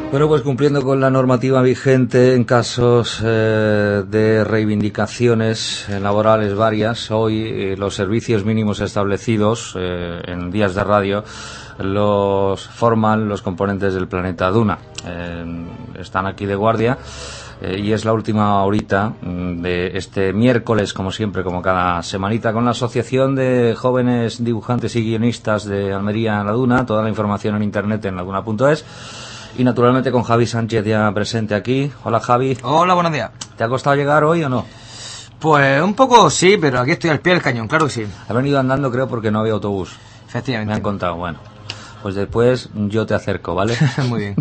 Bueno, pues cumpliendo con la normativa vigente en casos de reivindicaciones laborales varias, hoy los servicios mínimos establecidos en días de radio los forman los componentes del Planeta Duna. Están aquí de guardia y es la última horita de este miércoles, como siempre, como cada semanita, con la Asociación de Jóvenes Dibujantes y Guionistas de Almería en la Duna. Toda la información en internet en laduna.es. Y naturalmente con Javi Sánchez ya presente aquí. Hola, Javi. Hola, buenos días. ¿Te ha costado llegar hoy o no? Pues un poco sí, pero aquí estoy al pie del cañón, claro que sí. Has venido andando, creo, porque no había autobús. Efectivamente. Me han contado, bueno. Pues después yo te acerco, ¿vale? Muy bien.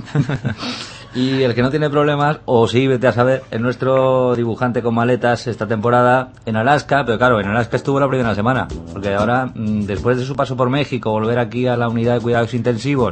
Y el que no tiene problemas, o sí, vete a saber, es nuestro dibujante con maletas esta temporada en Alaska, pero claro, en Alaska estuvo la primera semana, porque ahora, después de su paso por México, volver aquí a la unidad de cuidados intensivos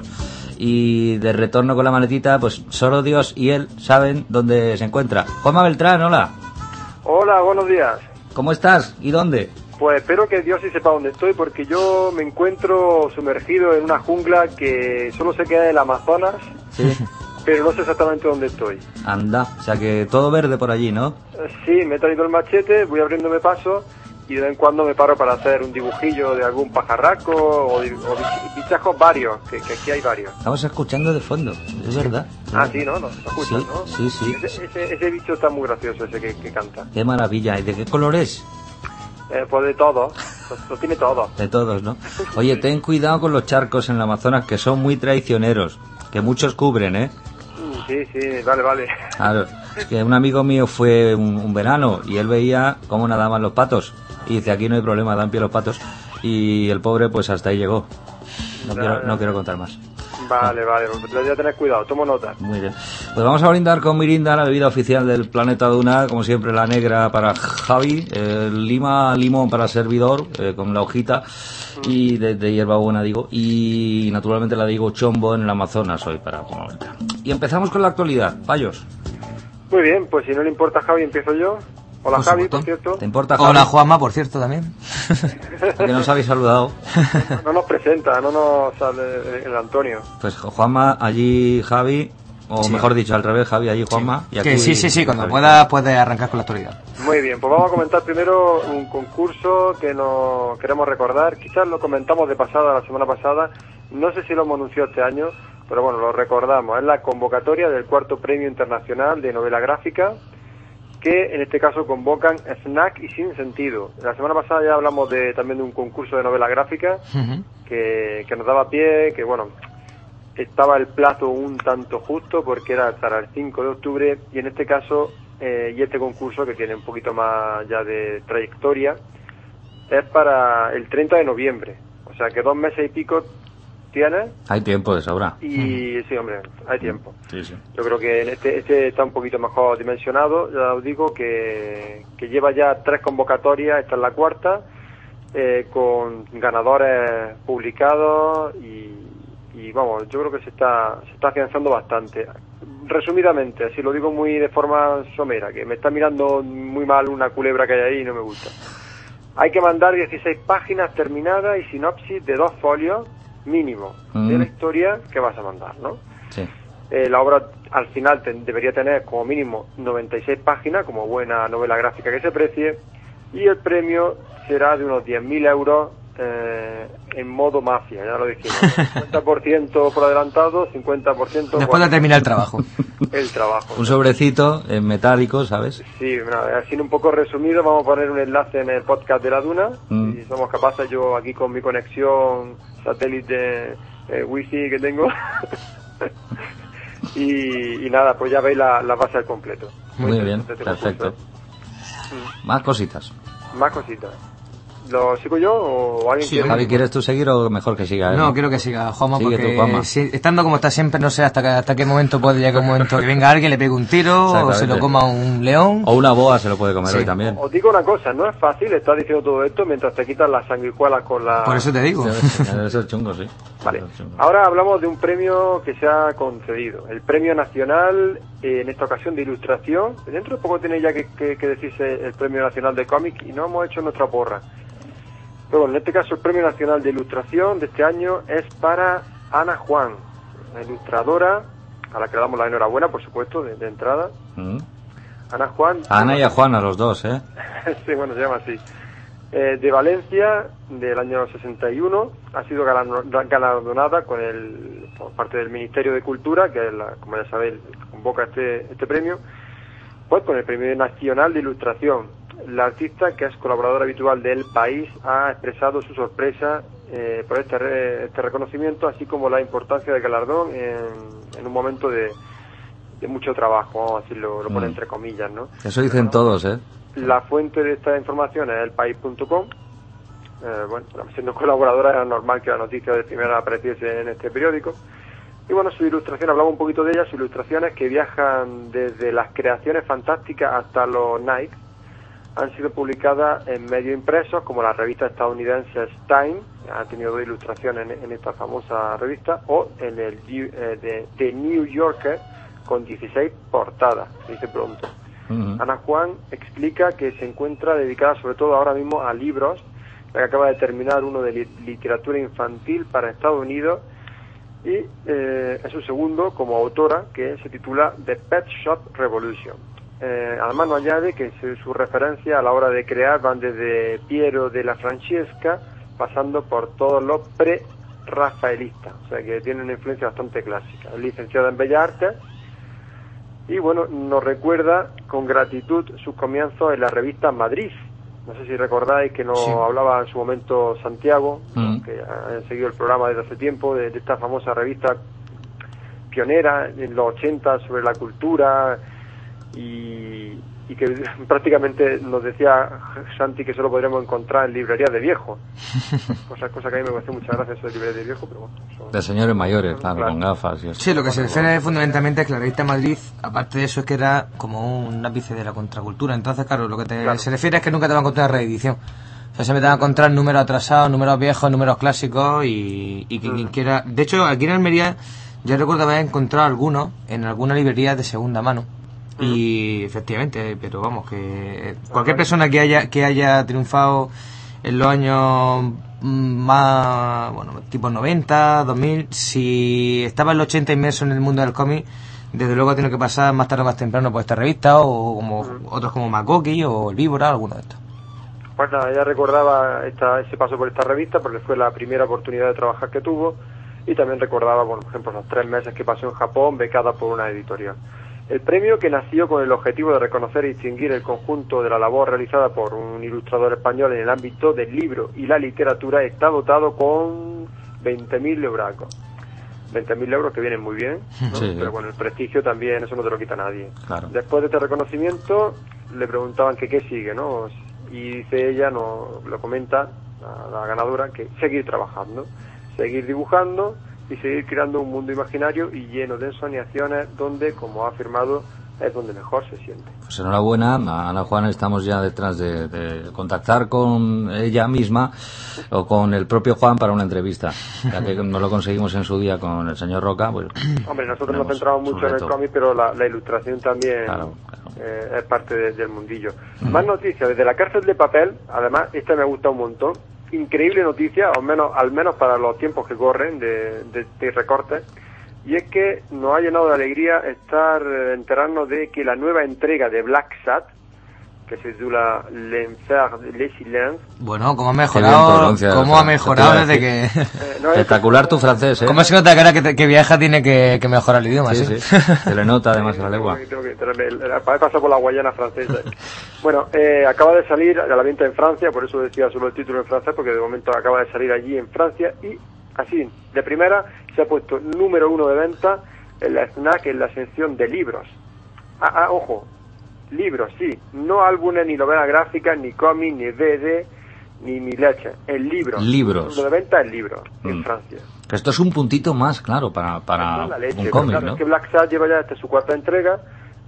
y de retorno con la maletita, pues solo Dios y él saben dónde se encuentra. Juanma Beltrán, hola. Hola, buenos días. ¿Cómo estás? ¿Y dónde? Pues espero que Dios sí sepa dónde estoy, porque yo me encuentro sumergido en una jungla que solo se queda en el Amazonas, Sí. pero no sé exactamente dónde estoy. Anda, o sea que todo verde por allí, ¿no? Sí, me he traído el machete, voy abriéndome paso y de vez en cuando me paro para hacer un dibujillo de algún pajarraco o bichajos varios, que aquí hay varios. Estamos escuchando de fondo, es verdad. Ah, sí, ¿no? ¿Lo escuchas, Sí, no? sí, sí. Ese bicho está muy gracioso, ese que canta. Qué maravilla. ¿Y de qué color es? Pues de todo, lo tiene todo. De todos, ¿no? Oye, ten cuidado con los charcos en el Amazonas, que son muy traicioneros, que muchos cubren, ¿eh? Sí, vale. Claro, es que un amigo mío fue un verano y él veía cómo nadaban los patos. Y dice, aquí no hay problema, dan pie los patos. Y el pobre, pues hasta ahí llegó. No quiero contar más. Vale, voy a tener cuidado, tomo nota. Muy bien. Pues vamos a brindar con Mirinda, la bebida oficial del Planeta Duna, como siempre la negra para Javi, lima, limón para el servidor, con la hojita, y de hierbabuena digo, y naturalmente la digo chombo en el Amazonas hoy para comentar. Y empezamos con la actualidad. Fallos. Muy bien, pues si no le importa a Javi, empiezo yo. Hola, Por Javi, supuesto. por cierto. ¿Te importa, Javi? Hola, Juanma, por cierto, también. Que nos habéis saludado. No nos presenta, no nos sale el Antonio. Pues Juanma, allí Javi, o Sí. mejor dicho, al revés, Javi, allí Juanma. Y aquí Que sí, cuando Javi. puedas puedes arrancar con la actualidad. Muy bien, pues vamos a comentar primero un concurso que nos queremos recordar. Quizás lo comentamos de pasada, la semana pasada. No sé si lo hemos anunciado este año, pero bueno, lo recordamos. Es la convocatoria del cuarto Premio Internacional de Novela Gráfica, que en este caso convocan Snack y Sin Sentido. La semana pasada ya hablamos también de un concurso de novela gráfica que nos daba pie, que bueno, estaba el plazo un tanto justo porque era hasta el 5 de octubre y en este caso, y este concurso que tiene un poquito más ya de trayectoria, es para el 30 de noviembre. O sea que 2 meses y pico tienes. Hay tiempo de sobra. Y sí, hombre, hay tiempo. Sí. Yo creo que en este está un poquito mejor dimensionado. Ya os digo que lleva ya 3 convocatorias, esta es la cuarta, con ganadores publicados y vamos, yo creo que se está afianzando bastante. Resumidamente, así lo digo muy de forma somera, que me está mirando muy mal una culebra que hay ahí y no me gusta. Hay que mandar 16 páginas terminadas y sinopsis de 2 folios mínimo de la historia que vas a mandar, ¿no? Sí. La obra al final debería tener como mínimo 96 páginas, como buena novela gráfica que se precie, y el premio será de unos 10.000 euros en modo mafia, ya lo dijimos. 50% por adelantado, 50% Después de terminar el trabajo. el trabajo. Un sobrecito en metálico, ¿sabes? Sí, así un poco resumido, vamos a poner un enlace en el podcast de la Duna. Si somos capaces, yo aquí con mi conexión satélite wifi que tengo. y nada, pues ya veis la base al completo. Muy bien, interesante este perfecto. concurso. Más cositas. Más cositas. ¿Lo sigo yo o alguien Sí, quiere? Javi, ¿quieres tú seguir o mejor que siga él? No, quiero que siga Juanma, Sigue porque tú, Juanma. estando como está siempre, no sé hasta qué momento puede llegar un momento que venga alguien, le pegue un tiro, o se Exactamente. lo coma un león. O una boa se lo puede comer Sí. hoy también. Os digo una cosa, no es fácil estar diciendo todo esto mientras te quitas las sanguijuelas con la... Por eso te digo. Debe ser chungo, sí. Vale. Debe ser chungo. Ahora hablamos de un premio que se ha concedido, el Premio Nacional, en esta ocasión de Ilustración. Dentro de poco tiene ya que decirse el Premio Nacional de Cómic y no hemos hecho nuestra porra. Pero bueno, en este caso el Premio Nacional de Ilustración de este año es para Ana Juan, una ilustradora a la que le damos la enhorabuena, por supuesto, de entrada. Ana Juan. Ana y a Juan, a los dos, ¿eh? Sí, bueno, se llama así. De Valencia, del año 61, ha sido galardonada por parte del Ministerio de Cultura, que como ya sabéis, convoca este premio, pues con el Premio Nacional de Ilustración. La artista, que es colaboradora habitual del País, ha expresado su sorpresa por este reconocimiento, así como la importancia del galardón en un momento de mucho trabajo, vamos a decirlo, lo pone entre comillas, ¿no? Eso dicen todos, ¿eh? La fuente de esta información es elpaís.com. Bueno, siendo colaboradora era normal que la noticia de primera apareciese en este periódico. Y bueno, su ilustración, hablamos un poquito de ella, sus ilustraciones que viajan desde las creaciones fantásticas hasta los Nike, han sido publicadas en medios impresos como la revista estadounidense Time, ha tenido 2 ilustraciones en esta famosa revista, o en el The New Yorker, con 16 portadas, se dice pronto. Ana Juan explica que se encuentra dedicada sobre todo ahora mismo a libros, que acaba de terminar uno de literatura infantil para Estados Unidos, y es su segundo como autora, que se titula The Pet Shop Revolution. Además nos añade que su referencia a la hora de crear van desde Piero de la Francesca, pasando por todos los pre-rafaelistas, o sea que tiene una influencia bastante clásica. Es licenciada en Bellas Artes. Y bueno, nos recuerda con gratitud sus comienzos en la revista Madrid. No sé si recordáis que nos hablaba en su momento Santiago, que han seguido el programa desde hace tiempo, de esta famosa revista pionera en los 80 sobre la cultura, y que prácticamente nos decía Santi que solo podríamos encontrar en librerías de viejos. Cosa que a mí me parece muchas gracias eso de librerías de viejos, pero bueno. De señores mayores, claro, con gafas y eso. Sí, lo que se refiere fundamentalmente es que la revista Madrid, aparte de eso, es que era como un ápice de la contracultura. Entonces, claro, lo que se refiere es que nunca te va a encontrar reedición. O sea, siempre te va a encontrar números atrasados, números viejos, números clásicos, y que quien quiera... De hecho, aquí en Almería, yo recuerdo haber encontrado algunos en alguna librería de segunda mano. Y efectivamente, pero vamos, que cualquier persona que haya triunfado en los años más, bueno, tipo 90, 2000, si estaba en los 80 inmerso en el mundo del cómic, desde luego tiene que pasar más tarde o más temprano por esta revista, o como otros como Makoki o el Víbora, alguno de estos. Pues nada, ella recordaba ese paso por esta revista porque fue la primera oportunidad de trabajar que tuvo, y también recordaba, bueno, por ejemplo, los 3 meses que pasó en Japón becada por una editorial. El premio, que nació con el objetivo de reconocer y distinguir el conjunto de la labor realizada por un ilustrador español en el ámbito del libro y la literatura, está dotado con 20.000 euracos. 20.000 euros que vienen muy bien, ¿no? Sí. Pero bueno, el prestigio también, eso no te lo quita nadie. Claro. Después de este reconocimiento, le preguntaban que qué sigue, ¿no? Y dice ella, lo comenta la ganadora, que seguir trabajando, seguir dibujando y seguir creando un mundo imaginario y lleno de ensoñaciones donde, como ha afirmado, es donde mejor se siente. Pues enhorabuena, Ana Juan, estamos ya detrás de contactar con ella misma o con el propio Juan para una entrevista, ya que no lo conseguimos en su día con el señor Roca. Pues, hombre, nosotros nos centramos mucho en el cómic, pero la ilustración también es parte del mundillo. Más noticias, desde la cárcel de papel, además, esta me gusta un montón. Increíble noticia, al menos para los tiempos que corren de recortes, y es que nos ha llenado de alegría enterarnos de que la nueva entrega de Black Sat, que se titula L'Enfer de Silence. Bueno, cómo ha mejorado desde que... Espectacular tu francés, ¿eh? ¿Cómo se nota que ahora que viaja tiene que mejorar el idioma? Sí. Se le nota además la lengua. Pasa por la Guayana francesa. Bueno, acaba de salir a la venta en Francia, por eso decía solo el título en francés, porque de momento acaba de salir allí en Francia, y así, de primera, se ha puesto número 1 de venta en la FNAC, en la sección de libros. Ojo, libros, sí, no álbumes, ni novelas gráficas, ni cómics, ni DVD, ni leche, en libros. Libros. Lo de venta en libros, en Francia. Que esto es un puntito más, claro, para un cómic, claro, ¿no? Es que Black Sat lleva ya su 4ª entrega,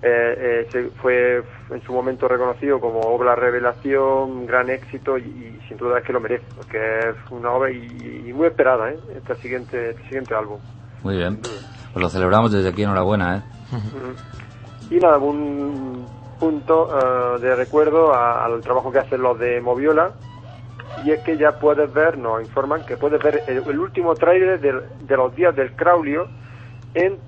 fue en su momento reconocido como obra revelación, gran éxito, y sin duda es que lo merece, porque es una obra y muy esperada, este siguiente álbum. Muy bien, pues lo celebramos desde aquí, enhorabuena, Y nada, un punto de recuerdo al trabajo que hacen los de Moviola, y es que ya puedes ver, nos informan que puedes ver el último tráiler de los días del Craulio en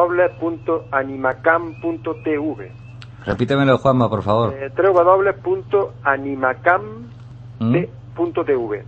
www.animacam.tv. Repítemelo, Juanma, por favor. www.animacam.tv.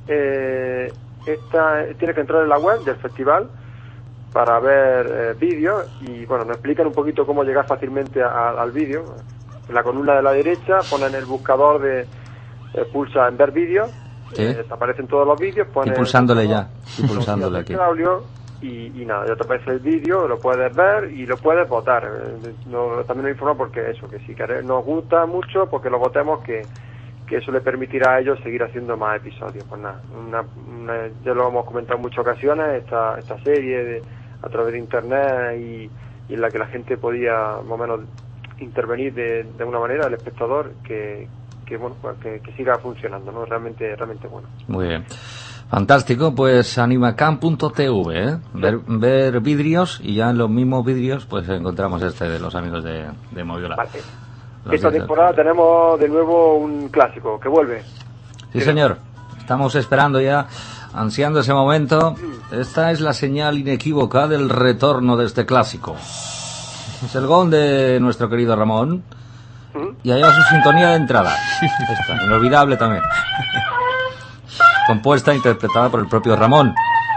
Tiene que entrar en la web del festival para ver vídeos y bueno, nos explican un poquito cómo llegar fácilmente al vídeo. En la columna de la derecha ponen el buscador pulsa en ver vídeos, ¿sí? Te aparecen todos los vídeos, Y pulsándole ya, y pulsándole aquí. Y nada, ya te aparece el vídeo, lo puedes ver y lo puedes votar. También nos informa porque eso, que si nos gusta mucho, porque lo votemos, que eso le permitirá a ellos seguir haciendo más episodios. Pues nada, ya lo hemos comentado en muchas ocasiones, esta serie a través de internet y en la que la gente podía más o menos intervenir de una manera, el espectador, que bueno, pues que siga funcionando, ¿no? Realmente bueno. Muy bien. Fantástico, pues animacam.tv, ver vidrios, y ya en los mismos vidrios pues encontramos de los amigos de Moviola. Vale. Esta temporada tenemos de nuevo un clásico que vuelve. Sí, señor. Estamos esperando ya, ansiando ese momento. Esta es la señal inequívoca del retorno de este clásico. Es el gong de nuestro querido Ramón. Y allá va su sintonía de entrada. Esta, inolvidable también. Compuesta e interpretada por el propio Ramón.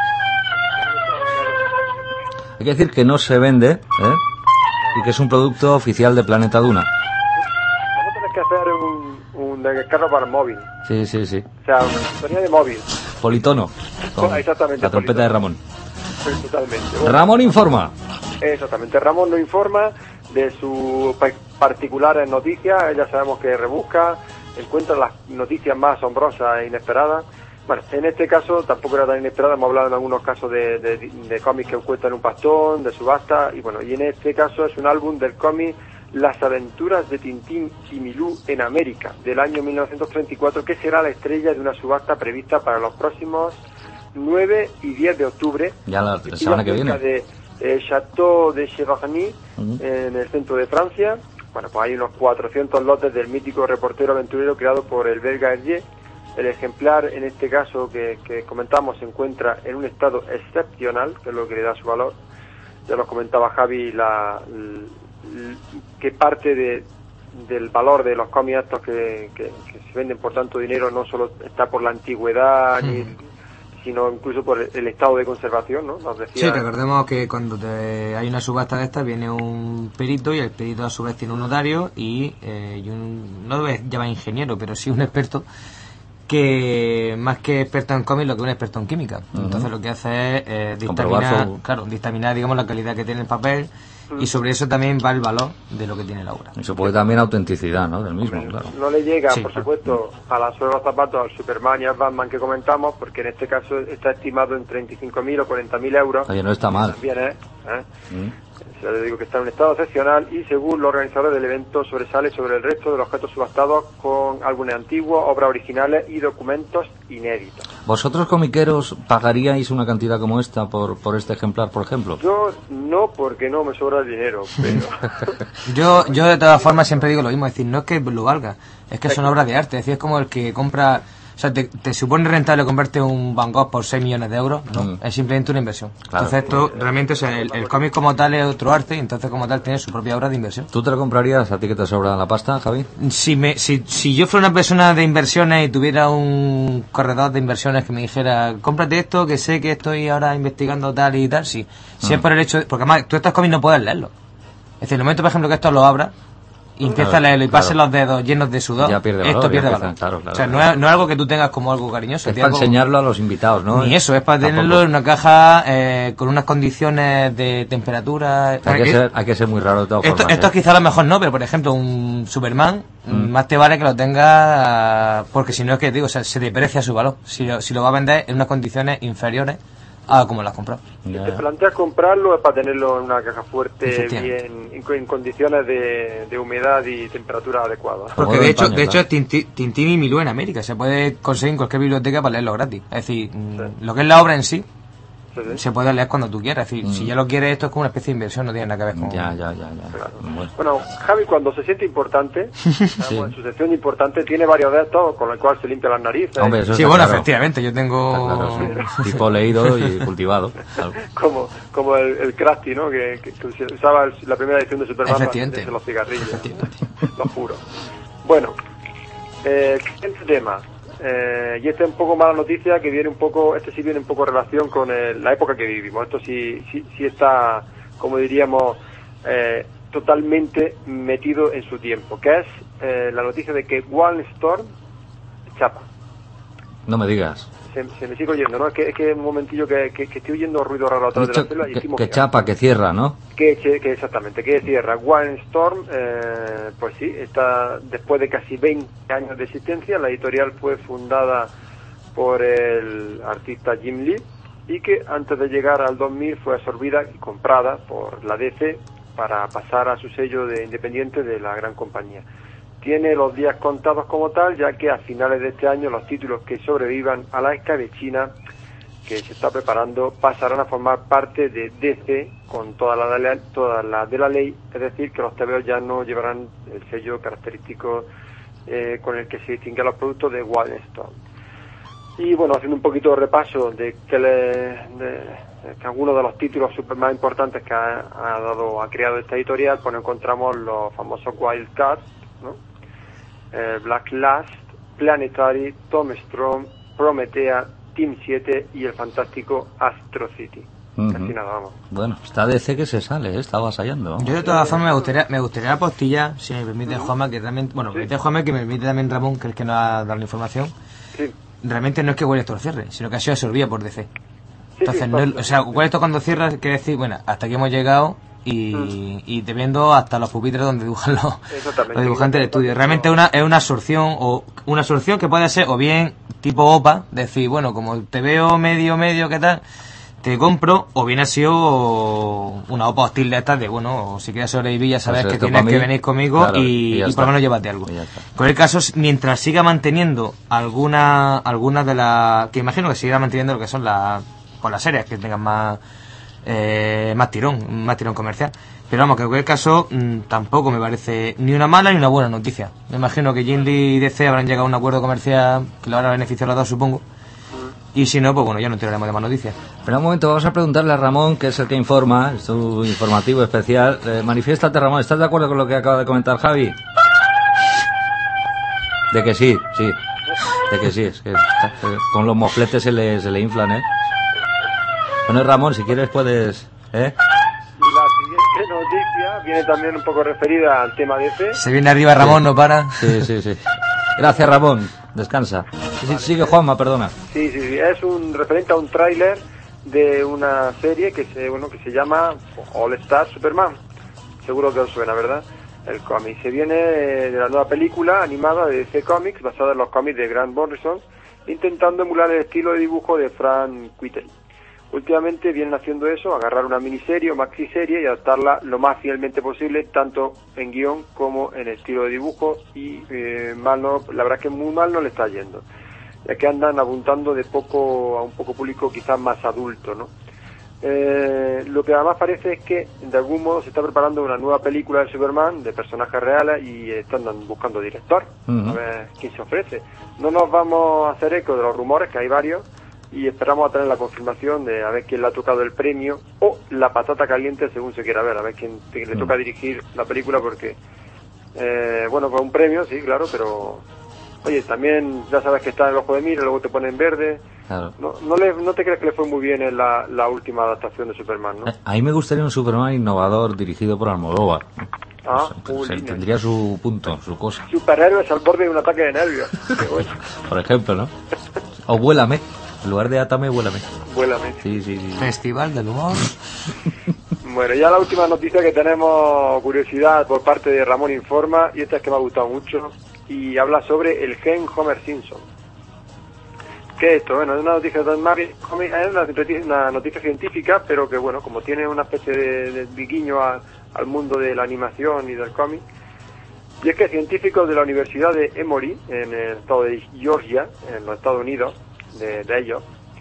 Hay que decir que no se vende, y que es un producto oficial de Planeta Duna. Vamos a tener que hacer un descargo para el móvil. Sí. O sea, una sintonía de móvil. Politono. Exactamente. La trompeta de Ramón. Sí, totalmente. Bueno, Ramón informa. Exactamente. Ramón nos informa de sus particulares noticias. Ya sabemos que rebusca, encuentra las noticias más asombrosas e inesperadas. Bueno, en este caso tampoco era tan inesperada, hemos hablado en algunos casos de cómics que encuentran un pastón, de subasta, y bueno, y en este caso es un álbum del cómic Las aventuras de Tintín y Milú en América, del año 1934, que será la estrella de una subasta prevista para los próximos 9 y 10 de octubre. Ya la semana que viene. De Château de Cheverny, en el centro de Francia. Bueno, pues hay unos 400 lotes del mítico reportero aventurero creado por el belga Hergé. El ejemplar, en este caso que comentamos, se encuentra en un estado excepcional, que es lo que le da su valor. Ya nos comentaba Javi que parte del valor de los cómics estos que se venden por tanto dinero no solo está por la antigüedad, sino incluso por el estado de conservación, ¿no? Nos decía... Sí, recordemos que cuando hay una subasta de estas viene un perito, y el perito a su vez tiene un notario y no debe llamar ingeniero, pero sí un experto, que más que experto en cómics, lo que es un experto en química. Entonces lo que hace es dictaminar, digamos, la calidad que tiene el papel, y sobre eso también va el valor de lo que tiene la obra. Y supone también autenticidad, ¿no? Del mismo, claro. No le llega, sí, por supuesto, a la suela de los zapatos al Superman y al Batman que comentamos, porque en este caso está estimado en 35.000 o 40.000 euros. Oye, no está mal. También ya le digo que está en un estado excepcional, y según los organizadores del evento sobresale sobre el resto de los objetos subastados con álbumes antiguos, obras originales y documentos inéditos. ¿Vosotros, comiqueros, pagaríais una cantidad como esta por este ejemplar, por ejemplo? Yo no, porque no me sobra el dinero, pero... yo de todas formas siempre digo lo mismo, es decir, no es que lo valga, es que son obras de arte, es decir, es como el que compra... O sea, ¿te supone rentable comprarte un Van Gogh por 6 millones de euros? No, es simplemente una inversión. Claro. Entonces esto realmente, o sea, el cómic como tal es otro arte, y entonces como tal tiene su propia obra de inversión. ¿Tú te lo comprarías a ti que te sobra la pasta, Javi? Si yo fuera una persona de inversiones y tuviera un corredor de inversiones que me dijera, cómprate esto, que sé que estoy ahora investigando tal y tal, sí. Si es por el hecho porque además tú estos cómics no puedes leerlos. Es decir, en el momento, por ejemplo, que esto lo abra y empieza a leerlo y pase los dedos llenos de sudor, esto pierde valor. Claro, o sea, no es algo que tú tengas como algo cariñoso. Es para enseñarlo a los invitados, ¿no? Ni eso, es para tenerlo en una caja con unas condiciones de temperatura. Hay que ser muy raro de todas formas. Esto quizá a lo mejor no, pero por ejemplo un Superman, más te vale que lo tenga, porque si no es que digo, o sea, se deprecia su valor. Si lo va a vender en unas condiciones inferiores a como las compró. Si te planteas comprarlo es para tenerlo en una caja fuerte, bien en condiciones de humedad y temperatura adecuadas. Porque de hecho es Tintín y Milú en América, se puede conseguir en cualquier biblioteca para leerlo gratis. Es decir, lo que es la obra en sí se puede leer cuando tú quieras. Es decir, si ya lo quieres, esto es como una especie de inversión, no tiene nada que ver con... Ya. Claro. Bueno, Javi, cuando se siente importante, en su sección importante, tiene varios de estos, con el cual se limpia las narices. Hombre, eso sí, bueno, claro. Efectivamente, yo tengo... Claro, sí. Tipo leído y cultivado. Claro. Como el Krusty, ¿no? Que usaba la primera edición de Superman para hacerse los cigarrillos. Lo juro. Bueno, siguiente tema. Y este es un poco mala noticia, que viene un poco, este sí viene un poco en relación con la época que vivimos. Esto sí está, como diríamos, totalmente metido en su tiempo, que es la noticia de que Wildstorm chapa. No me digas. Se me sigue oyendo, ¿no? Es que un momentillo que estoy oyendo ruido raro atrás de la célula. Que chapa, que cierra, ¿no? Que exactamente, que cierra. Wildstorm, pues sí, está después de casi 20 años de existencia. La editorial fue fundada por el artista Jim Lee y que antes de llegar al 2000 fue absorbida y comprada por la DC para pasar a su sello de independiente de la gran compañía. Tiene los días contados como tal, ya que a finales de este año los títulos que sobrevivan a la escabechina que se está preparando pasarán a formar parte de DC con toda la de la ley, es decir, que los TVOs ya no llevarán el sello característico con el que se distinguen los productos de Wildstorm. Y bueno, haciendo un poquito de repaso de que algunos de los títulos super más importantes que ha creado esta editorial, pues encontramos los famosos Wildcats, ¿no? Black Last, Planetary, Tom Strong, Promethea, Team 7 y el fantástico Astro City. Casi nada, vamos. Bueno, está DC que se sale, está avasallando. Yo de todas formas me gustaría la postilla, si me permite Juanma, que realmente, bueno, me permite Juanma, que me permite también Ramón, que es el que nos ha dado la información. Sí. Realmente no es que Wildstorm cierre, sino que ha sido absorbida por DC. Entonces, no, o sea, Wildstorm cuando cierra quiere decir, bueno, hasta aquí hemos llegado y te viendo hasta los pupitres donde dibujan los dibujantes del estudio. Realmente es una absorción que puede ser o bien tipo OPA, decir, bueno, como te veo medio, ¿qué tal? Te compro, o bien ha sido una OPA hostil de estas de, bueno, si quieres sobrevivir ya sabes que tienes que venir conmigo, claro, y por lo menos llévate algo. Con el caso, mientras siga manteniendo alguna de las, que imagino que siga manteniendo lo que son las series que tengan más tirón comercial, pero vamos, que en cualquier caso tampoco me parece ni una mala ni una buena noticia. Me imagino que Jim Lee y DC habrán llegado a un acuerdo comercial que lo habrá beneficiado a los dos, supongo, y si no, pues bueno, ya no enteraremos de más noticias. Pero un momento, vamos a preguntarle a Ramón, que es el que informa, es su informativo especial. Manifiéstate, Ramón, ¿estás de acuerdo con lo que acaba de comentar Javi? De que sí, es que con los mofletes se le inflan, Bueno, Ramón, si quieres puedes... La siguiente noticia viene también un poco referida al tema DC. Se viene arriba Ramón, no para. Sí. Gracias, Ramón. Descansa. Sigue Juanma, perdona. Sí. Es un referente a un tráiler de una serie que se llama All Star Superman. Seguro que os suena, ¿verdad? El cómic. Se viene de la nueva película animada de DC Comics, basada en los cómics de Grant Morrison, intentando emular el estilo de dibujo de Frank Quitely. Últimamente vienen haciendo eso, agarrar una miniserie o maxiserie y adaptarla lo más fielmente posible, tanto en guión como en estilo de dibujo, y la verdad es que muy mal no le está yendo, ya que andan apuntando a un poco público quizás más adulto, ¿no? Lo que además parece es que de algún modo se está preparando una nueva película de Superman, de personajes reales, y están buscando director, a ver quién se ofrece. No nos vamos a hacer eco de los rumores, que hay varios, y esperamos a tener la confirmación de a ver quién le ha tocado el premio o la patata caliente, según se quiera ver, a ver quién le toca dirigir la película, porque pues un premio, sí, claro, pero oye, también ya sabes que está en el ojo de mira, luego te ponen verde. Claro. No te crees que le fue muy bien en la última adaptación de Superman, ¿no? A mí me gustaría un Superman innovador dirigido por Almodóvar. Tendría su punto, su cosa. Superhéroes al borde de un ataque de nervios. Bueno. Por ejemplo, ¿no? O Vuélame. En lugar de Átame, Vuélame. Sí. Festival del humor. Bueno, ya la última noticia que tenemos, curiosidad por parte de Ramón Informa, y esta es que me ha gustado mucho, y habla sobre el gen Homer Simpson. ¿Qué es esto? Bueno, es una noticia es una noticia científica, pero que bueno, como tiene una especie de guiño al mundo de la animación y del cómic, y es que científicos de la Universidad de Emory, en el estado de Georgia, en los Estados Unidos, de ellos,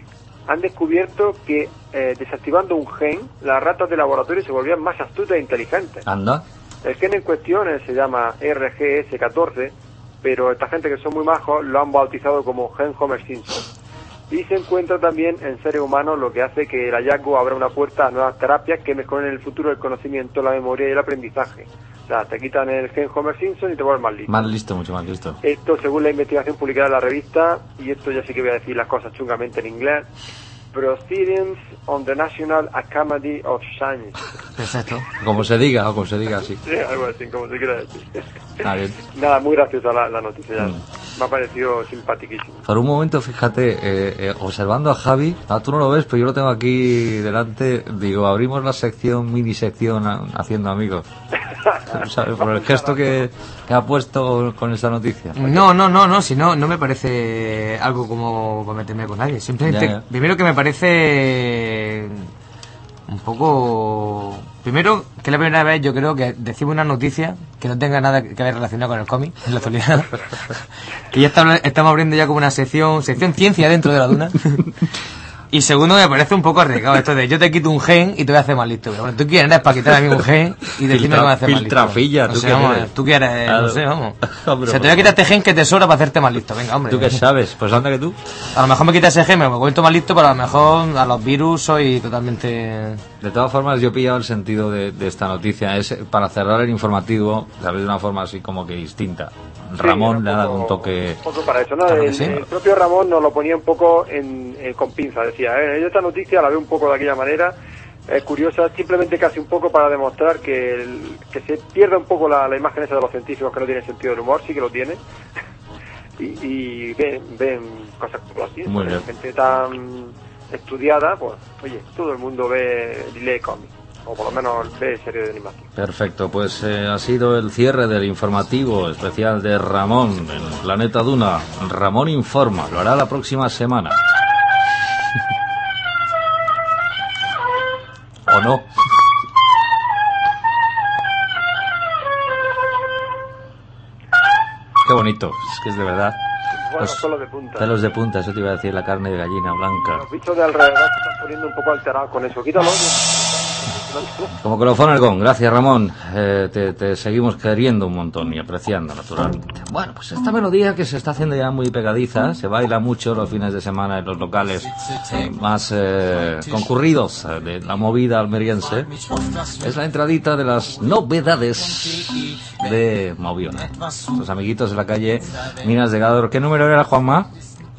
han descubierto que desactivando un gen, las ratas de laboratorio se volvían más astutas e inteligentes. Anda. El gen en cuestión se llama RGS14, pero esta gente que son muy majos lo han bautizado como gen Homer Simpson. Y se encuentra también en seres humanos, lo que hace que el hallazgo abra una puerta a nuevas terapias que mejoren en el futuro el conocimiento, la memoria y el aprendizaje. O sea, te quitan el gen Homer Simpson y te vuelves más listo. Más listo, mucho más listo. Esto según la investigación publicada en la revista, y esto ya sí que voy a decir las cosas chungamente en inglés, Proceedings on the National Academy of Science. Perfecto. Como se diga, o como se diga, sí. Sí, algo así, como se quiera decir. Está bien. Nada, muy graciosa la noticia ya. Me ha parecido simpaticísimo. Por un momento, fíjate, observando a Javi, tú no lo ves, pero yo lo tengo aquí delante, digo, abrimos la sección, mini sección, haciendo amigos. ¿Sabes? Por el gesto que ha puesto con esa noticia. No, si no me parece algo como para meterme con nadie. Simplemente, Ya. primero que me parece un poco... Primero, que es la primera vez yo creo que decimos una noticia que no tenga nada que ver relacionado con el cómic, en la actualidad. Que ya estamos abriendo ya como una sección ciencia dentro de la Duna. Y segundo, me parece un poco arriesgado esto de yo te quito un gen y te voy a hacer más listo. Pero bueno, tú quién eres para quitar a mí un gen y decirme que me voy a hacer más listo. Filtrafilla, No ¿tú sé, qué vamos, eres? tú quieres, Claro. no sé, vamos. Hombre, O sea, te voy a quitar este gen que te sobra para hacerte más listo. Venga, hombre. ¿Tú qué sabes? Pues anda que tú. A lo mejor me quita ese gen, me vuelto más listo, pero a lo mejor a los virus soy totalmente... De todas formas, yo he pillado el sentido de esta noticia. Es para cerrar el informativo, ¿sabes? De una forma así como que distinta. Ramón le ha dado un toque... Un poco para eso, ¿no? Claro que El, sí. el propio Ramón nos lo ponía un poco con pinza. Decía, yo esta noticia la veo un poco de aquella manera. Es curiosa, simplemente casi un poco para demostrar que se pierde un poco la imagen esa de los científicos que no tienen sentido del humor, sí que lo tienen. y ven cosas como así. Muy bien. Gente tan estudiada, pues, oye, todo el mundo lee cómics, o por lo menos ve series de animación. Perfecto, pues ha sido el cierre del informativo especial de Ramón en Planeta Duna. Ramón informa, lo hará la próxima semana. ¿O no? Qué bonito, es que es de verdad. Bueno, Los pelos de punta. pelos de punta, eso te iba a decir, la carne de gallina blanca. Los bichos de alrededor se están poniendo un poco alterados con eso. Quítalo. Como colofón el gong. Gracias, Ramón. Te seguimos queriendo un montón y apreciando, naturalmente. Bueno, pues esta melodía que se está haciendo ya muy pegadiza, se baila mucho los fines de semana en los locales más concurridos de la movida almeriense. Es la entradita de las novedades de Moviola. Los amiguitos de la calle Minas de Gádor. ¿Qué número era, Juanma?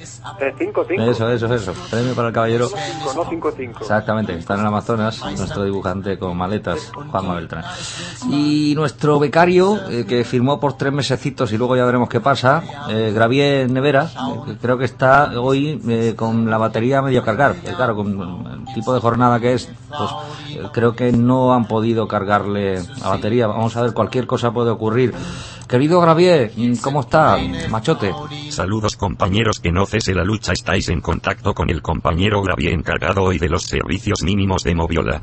5-5. Eso. Premio para el caballero. 5, no 5-5. Exactamente, está en el Amazonas, nuestro dibujante con maletas, Juanma Beltrán. Y nuestro becario, que firmó por 3 mesecitos y luego ya veremos qué pasa, Gravier Nevera, que creo que está hoy con la batería medio cargar. Claro, con el tipo de jornada que es, pues creo que no han podido cargarle la batería. Vamos a ver, cualquier cosa puede ocurrir. Querido Gravier, ¿cómo está, machote? Saludos compañeros, que no cese la lucha. Estáis en contacto con el compañero Gravier, encargado hoy de los servicios mínimos de Moviola.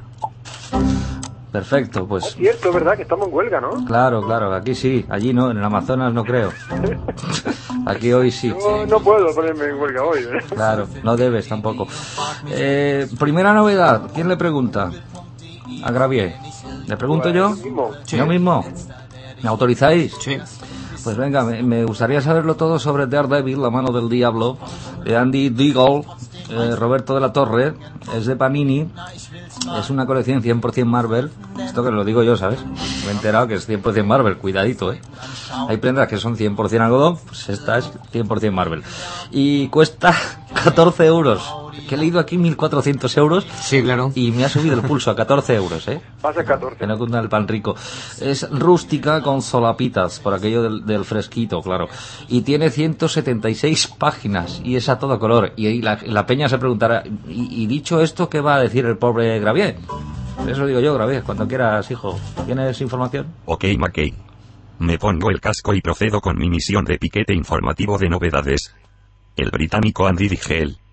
Perfecto, pues... Es cierto, ¿verdad? Que estamos en huelga, ¿no? Claro, aquí sí, allí no, en el Amazonas no creo. Aquí hoy sí. Yo no puedo ponerme en huelga hoy, ¿eh? Claro, no debes tampoco. Primera novedad, ¿quién le pregunta? A Gravier. ¿Le pregunto yo? Mismo. Sí. ¿Yo mismo? ¿Me autorizáis? Sí. Pues venga, me gustaría saberlo todo sobre Daredevil, la mano del diablo, de Andy Deagle, Roberto de la Torre, es de Panini, es una colección 100% Marvel, esto que lo digo yo, ¿sabes? Me he enterado que es 100% Marvel, cuidadito, ¿eh? Hay prendas que son 100% algodón, pues esta es 100% Marvel. Y cuesta 14 euros, que he leído aquí 1.400 euros, Sí, claro. y me ha subido el pulso a 14 euros, ¿eh? Pasa 14. Que no cunda el pan rico. Es rústica con solapitas, por aquello del fresquito, claro. Y tiene 176 páginas, y es a todo color. Y la peña se preguntará, ¿y dicho esto, qué va a decir el pobre Gravier? Eso digo yo, Gravier, cuando quieras, hijo. ¿Tienes información? Ok, McKay. Me pongo el casco y procedo con mi misión de piquete informativo de novedades. El británico Andy Deagle,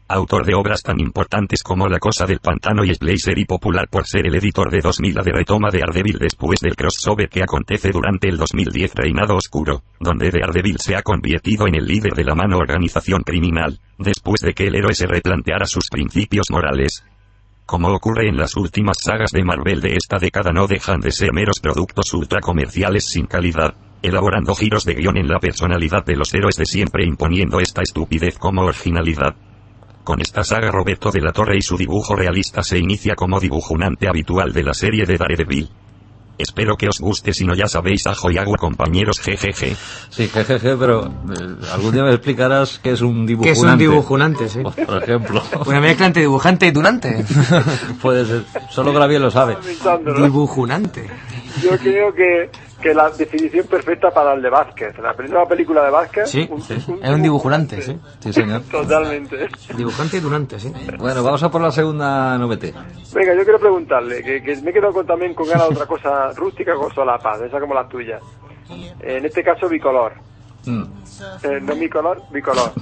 Autor de obras tan importantes como La Cosa del Pantano y Splacer y popular por ser el editor de 2000 de retoma de Daredevil después del crossover que acontece durante el 2010 Reinado Oscuro, donde Daredevil se ha convertido en el líder de la mano organización criminal, después de que el héroe se replanteara sus principios morales. Como ocurre en las últimas sagas de Marvel de esta década, no dejan de ser meros productos ultracomerciales sin calidad, elaborando giros de guión en la personalidad de los héroes de siempre imponiendo esta estupidez como originalidad. Con esta saga Roberto de la Torre y su dibujo realista se inicia como dibujante habitual de la serie de Daredevil. Espero que os guste, si no ya sabéis ajo y agua compañeros, jejeje. Sí, jejeje, pero algún día me explicarás qué es un dibujante. ¿Qué es un dibujante, sí? Por ejemplo. Una mezcla entre dibujante y tunante. Puede ser, solo Gravier lo sabe. Dibujunante. Yo creo que la definición perfecta para el de Vázquez. La primera película de Vázquez. Sí, es un dibujante, sí. Sí, señor. Totalmente. Dibujante y tunante, sí. Bueno, vamos a por la segunda novete. Venga, yo quiero preguntarle, que me he quedado también con ganas de otra cosa rústica con solapa, de esa como la tuya. En este caso, bicolor. No mi color, bicolor.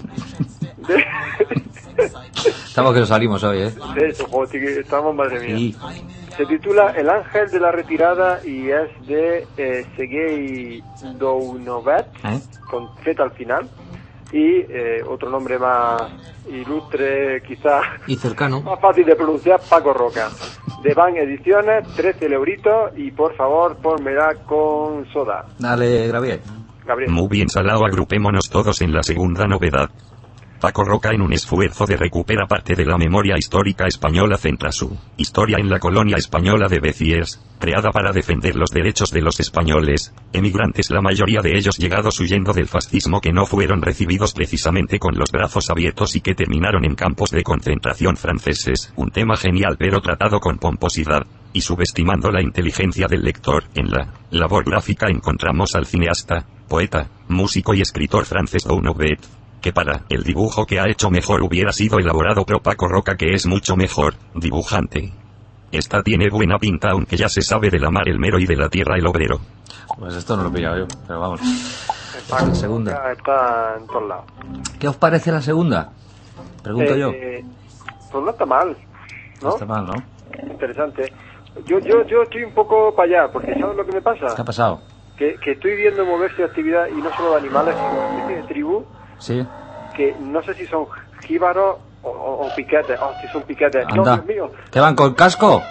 Estamos que nos salimos hoy, ¿eh? Eso, joder, estamos, madre mía. Sí. Se titula El Ángel de la Retirada y es de Sergei Dounovet, con Z al final, y otro nombre más ilustre, quizás, y cercano, más fácil de pronunciar, Paco Roca. De Van Ediciones, 13 euritos, y por favor, pónmela con soda. Dale, Gabriel. Muy bien, Salao, agrupémonos todos en la segunda novedad. Paco Roca, en un esfuerzo de recuperar parte de la memoria histórica española, centra su historia en la colonia española de Béziers, creada para defender los derechos de los españoles, emigrantes, la mayoría de ellos llegados huyendo del fascismo, que no fueron recibidos precisamente con los brazos abiertos y que terminaron en campos de concentración franceses. Un tema genial pero tratado con pomposidad, y subestimando la inteligencia del lector. En la labor gráfica encontramos al cineasta, poeta, músico y escritor francés Dounovet, que para el dibujo que ha hecho mejor hubiera sido elaborado por Paco Roca, que es mucho mejor dibujante. Esta tiene buena pinta, aunque ya se sabe de la mar el mero y de la tierra el obrero. Pues esto no lo he pillado yo, pero vamos. La segunda. Está en todos lados. ¿Qué os parece la segunda? Pregunto yo. Pues no está mal, ¿no? No está mal, ¿no? Interesante. Yo estoy un poco para allá, porque ¿sabes lo que me pasa? ¿Qué ha pasado? Que estoy viendo moverse actividad, y no solo de animales, sino de tribu. Sí. Que no sé si son jíbaros o piquetes. Si son piquetes. Anda. No, Dios mío. ¿Qué van con casco?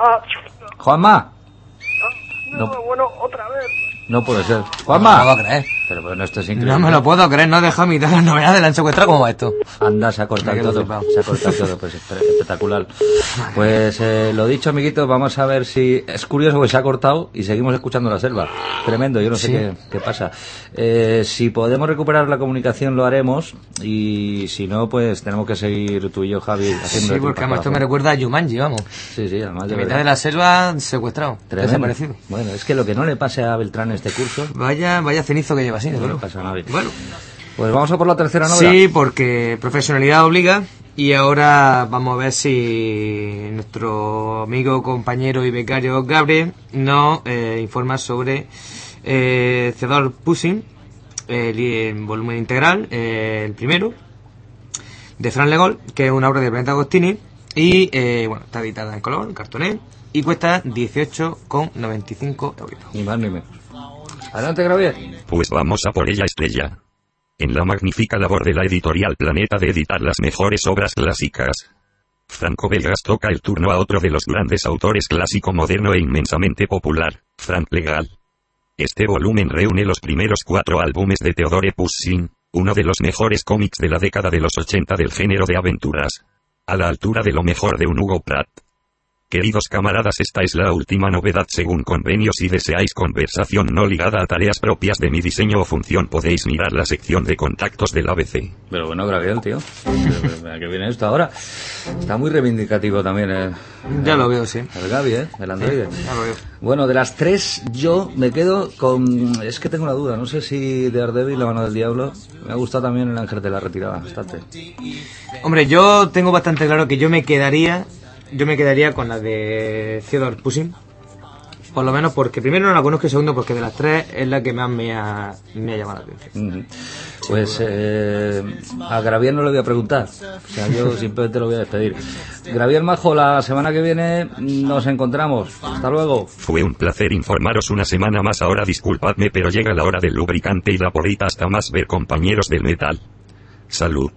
Juanma. No, bueno, otra vez. No puede ser. No me Juanma. lo puedo creer. Pero bueno, esto es increíble. No me lo puedo creer, no deja mitad las novedades, la han secuestrado. ¿Cómo va esto? Anda, se ha cortado Me quedo todo. flipado. Se ha cortado todo, pues espectacular. Pues lo dicho, amiguitos, vamos a ver si... Es curioso que se ha cortado y seguimos escuchando la selva. Tremendo, yo no sé Sí. qué pasa. Si podemos recuperar la comunicación lo haremos, y si no, pues tenemos que seguir tú y yo, Javi, haciendo... Sí, porque además esto me recuerda a Jumanji, vamos. Sí, además De mitad de la selva, secuestrado, Tremendo. desaparecido. Bueno, es que lo que no le pase a Beltrán en este curso, Vaya cenizo que lleva, sí, no desde le luego. pasa a nadie. Bueno, Pues vamos a por la tercera novela. sí, porque profesionalidad obliga. Y ahora vamos a ver si nuestro amigo, compañero y becario Gabriel nos informa sobre Theodore Pushing, el volumen integral, el primero, de Fran Legol, que es una obra de Planeta Agostini. Y bueno, está editada en color, en cartoné, y cuesta 18,95 euros. Ni más ni menos. Adelante, Gabriel. Pues vamos a por ella, estrella. En la magnífica labor de la editorial Planeta de editar las mejores obras clásicas, Franco Belgas toca el turno a otro de los grandes autores clásico moderno e inmensamente popular, Frank Legal. Este volumen reúne los primeros 4 álbumes de Theodore Pushing, uno de los mejores cómics de la década de los 80 del género de aventuras, a la altura de lo mejor de un Hugo Pratt. Queridos camaradas, esta es la última novedad según convenio. Si deseáis conversación no ligada a tareas propias de mi diseño o función, podéis mirar la sección de contactos del ABC. Pero bueno, Gabriel, tío. ¿A qué viene esto ahora? Está muy reivindicativo también. Ya lo veo, sí. El Gaby, el androide. Ya lo veo. Bueno, de las tres yo me quedo con... Es que tengo una duda, no sé si Daredevil, La mano del diablo. Me ha gustado también El ángel de la retirada, bastante. Hombre, yo tengo bastante claro que yo me quedaría con la de Theodore Pushing. Por lo menos porque primero no la conozco y segundo porque de las tres es la que más me ha llamado la atención. Pues a Gravier no le voy a preguntar, o sea, yo simplemente lo voy a despedir. Gravier Majo, la semana que viene nos encontramos. Hasta luego. Fue un placer informaros una semana más. Ahora disculpadme, pero llega la hora del lubricante y la porrita. Hasta más ver, compañeros del metal. Salud.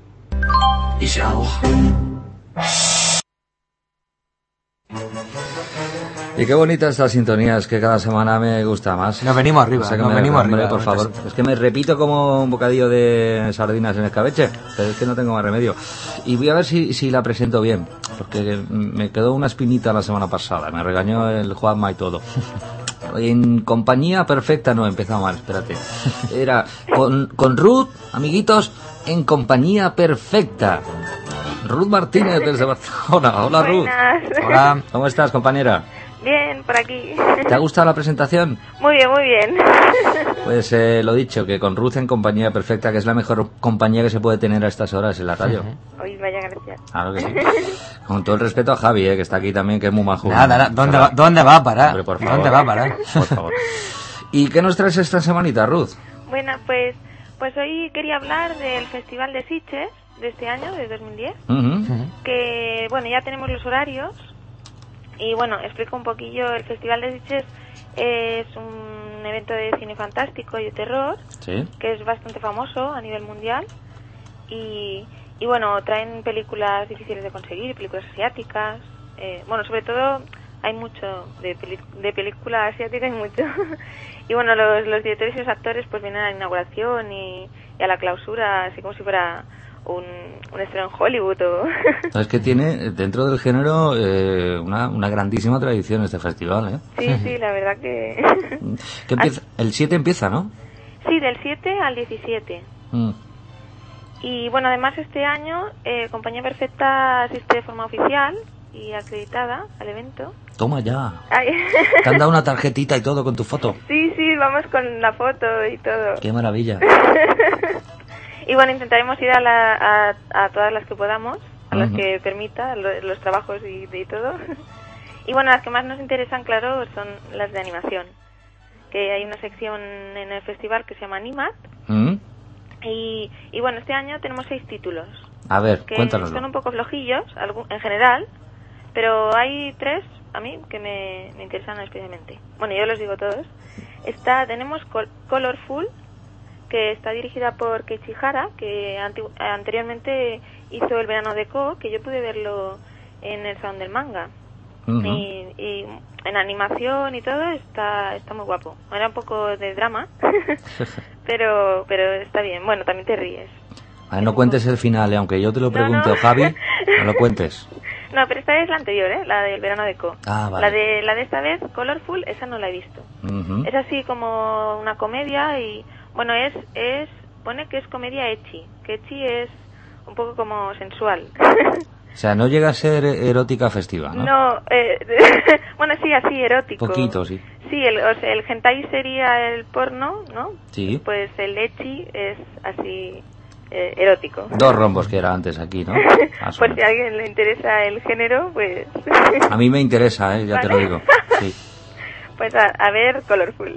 Y qué bonita esta sintonía, es que cada semana me gusta más. Nos venimos arriba, O sea, que nos me- venimos hombre, arriba. por favor. Es que me repito como un bocadillo de sardinas en escabeche, pero es que no tengo más remedio. Y voy a ver si la presento bien, porque me quedó una espinita la semana pasada, me regañó el Juanma y todo. En compañía perfecta, no, empezaba mal, espérate. Era con Ruth, amiguitos, en compañía perfecta. Ruth Martínez desde Barcelona. Hola, Ruth. Buenas. Hola. ¿Cómo estás, compañera? Bien, por aquí. ¿Te ha gustado la presentación? Muy bien, muy bien. Pues lo dicho, que con Ruth en compañía perfecta, que es la mejor compañía que se puede tener a estas horas en la radio. Uy, vaya gracias. Claro que sí. Con todo el respeto a Javi, que está aquí también, que es muy majo. Nada, ¿dónde va a parar? Hombre, por favor. ¿Dónde va a parar? Por favor. ¿Y qué nos traes esta semanita, Ruth? Bueno, pues hoy quería hablar del Festival de Sitges de este año, de 2010, Ujú. que, bueno, ya tenemos los horarios. Y bueno, explico un poquillo. El Festival de Sitges es un evento de cine fantástico y de terror Sí. que es bastante famoso a nivel mundial. Y bueno, traen películas difíciles de conseguir, películas asiáticas. Bueno, sobre todo hay mucho de película asiática, hay mucho. Y bueno, los directores y los actores pues vienen a la inauguración y a la clausura, así como si fuera un estreno en Hollywood o... Es que tiene dentro del género una grandísima tradición este festival, ¿eh? Sí, la verdad que... Que empieza, el 7 empieza, ¿no? Sí, del 7 al 17. Mm. Y bueno, además este año Compañía Perfecta asiste de forma oficial y acreditada al evento. Toma ya. Ay. Te han dado una tarjetita y todo con tu foto. Sí, vamos con la foto y todo. Qué maravilla. Y bueno, intentaremos ir a todas las que podamos, a las Ujú. que permita, los trabajos y todo. Y bueno, las que más nos interesan, claro, son las de animación. Que hay una sección en el festival que se llama Animat. Mm. Y bueno, este año tenemos 6 títulos. A ver, Que cuéntanoslo. son un poco flojillos, en general, pero hay 3 a mí que me interesan especialmente. Bueno, yo los digo todos. Tenemos Colorful, que está dirigida por Keiichi Hara, que anteriormente hizo El verano de Ko, que yo pude verlo en el Salón del Manga. Ujú. Y en animación y todo está muy guapo. Era un poco de drama, pero está bien. Bueno, también te ríes. A ver, no cuentes el final, aunque yo te lo pregunto, no. Javi, no lo cuentes. No, pero esta es la anterior, la del verano de Ko. Ah, vale. La de esta vez, Colorful, esa no la he visto. Ujú. Es así como una comedia y, bueno, pone que es comedia ecchi, que ecchi es un poco como sensual. O sea, no llega a ser erótica festiva, ¿no? No, bueno, sí, así erótico. Poquito, sí. Sí, el hentai sería el porno, ¿no? Sí. Pues el ecchi es así erótico. 2 rombos que era antes aquí, ¿no? Más o Por si menos. a alguien le interesa el género, pues... A mí me interesa, ya te lo ¿Vale? digo. Sí. Pues a ver, Colorful.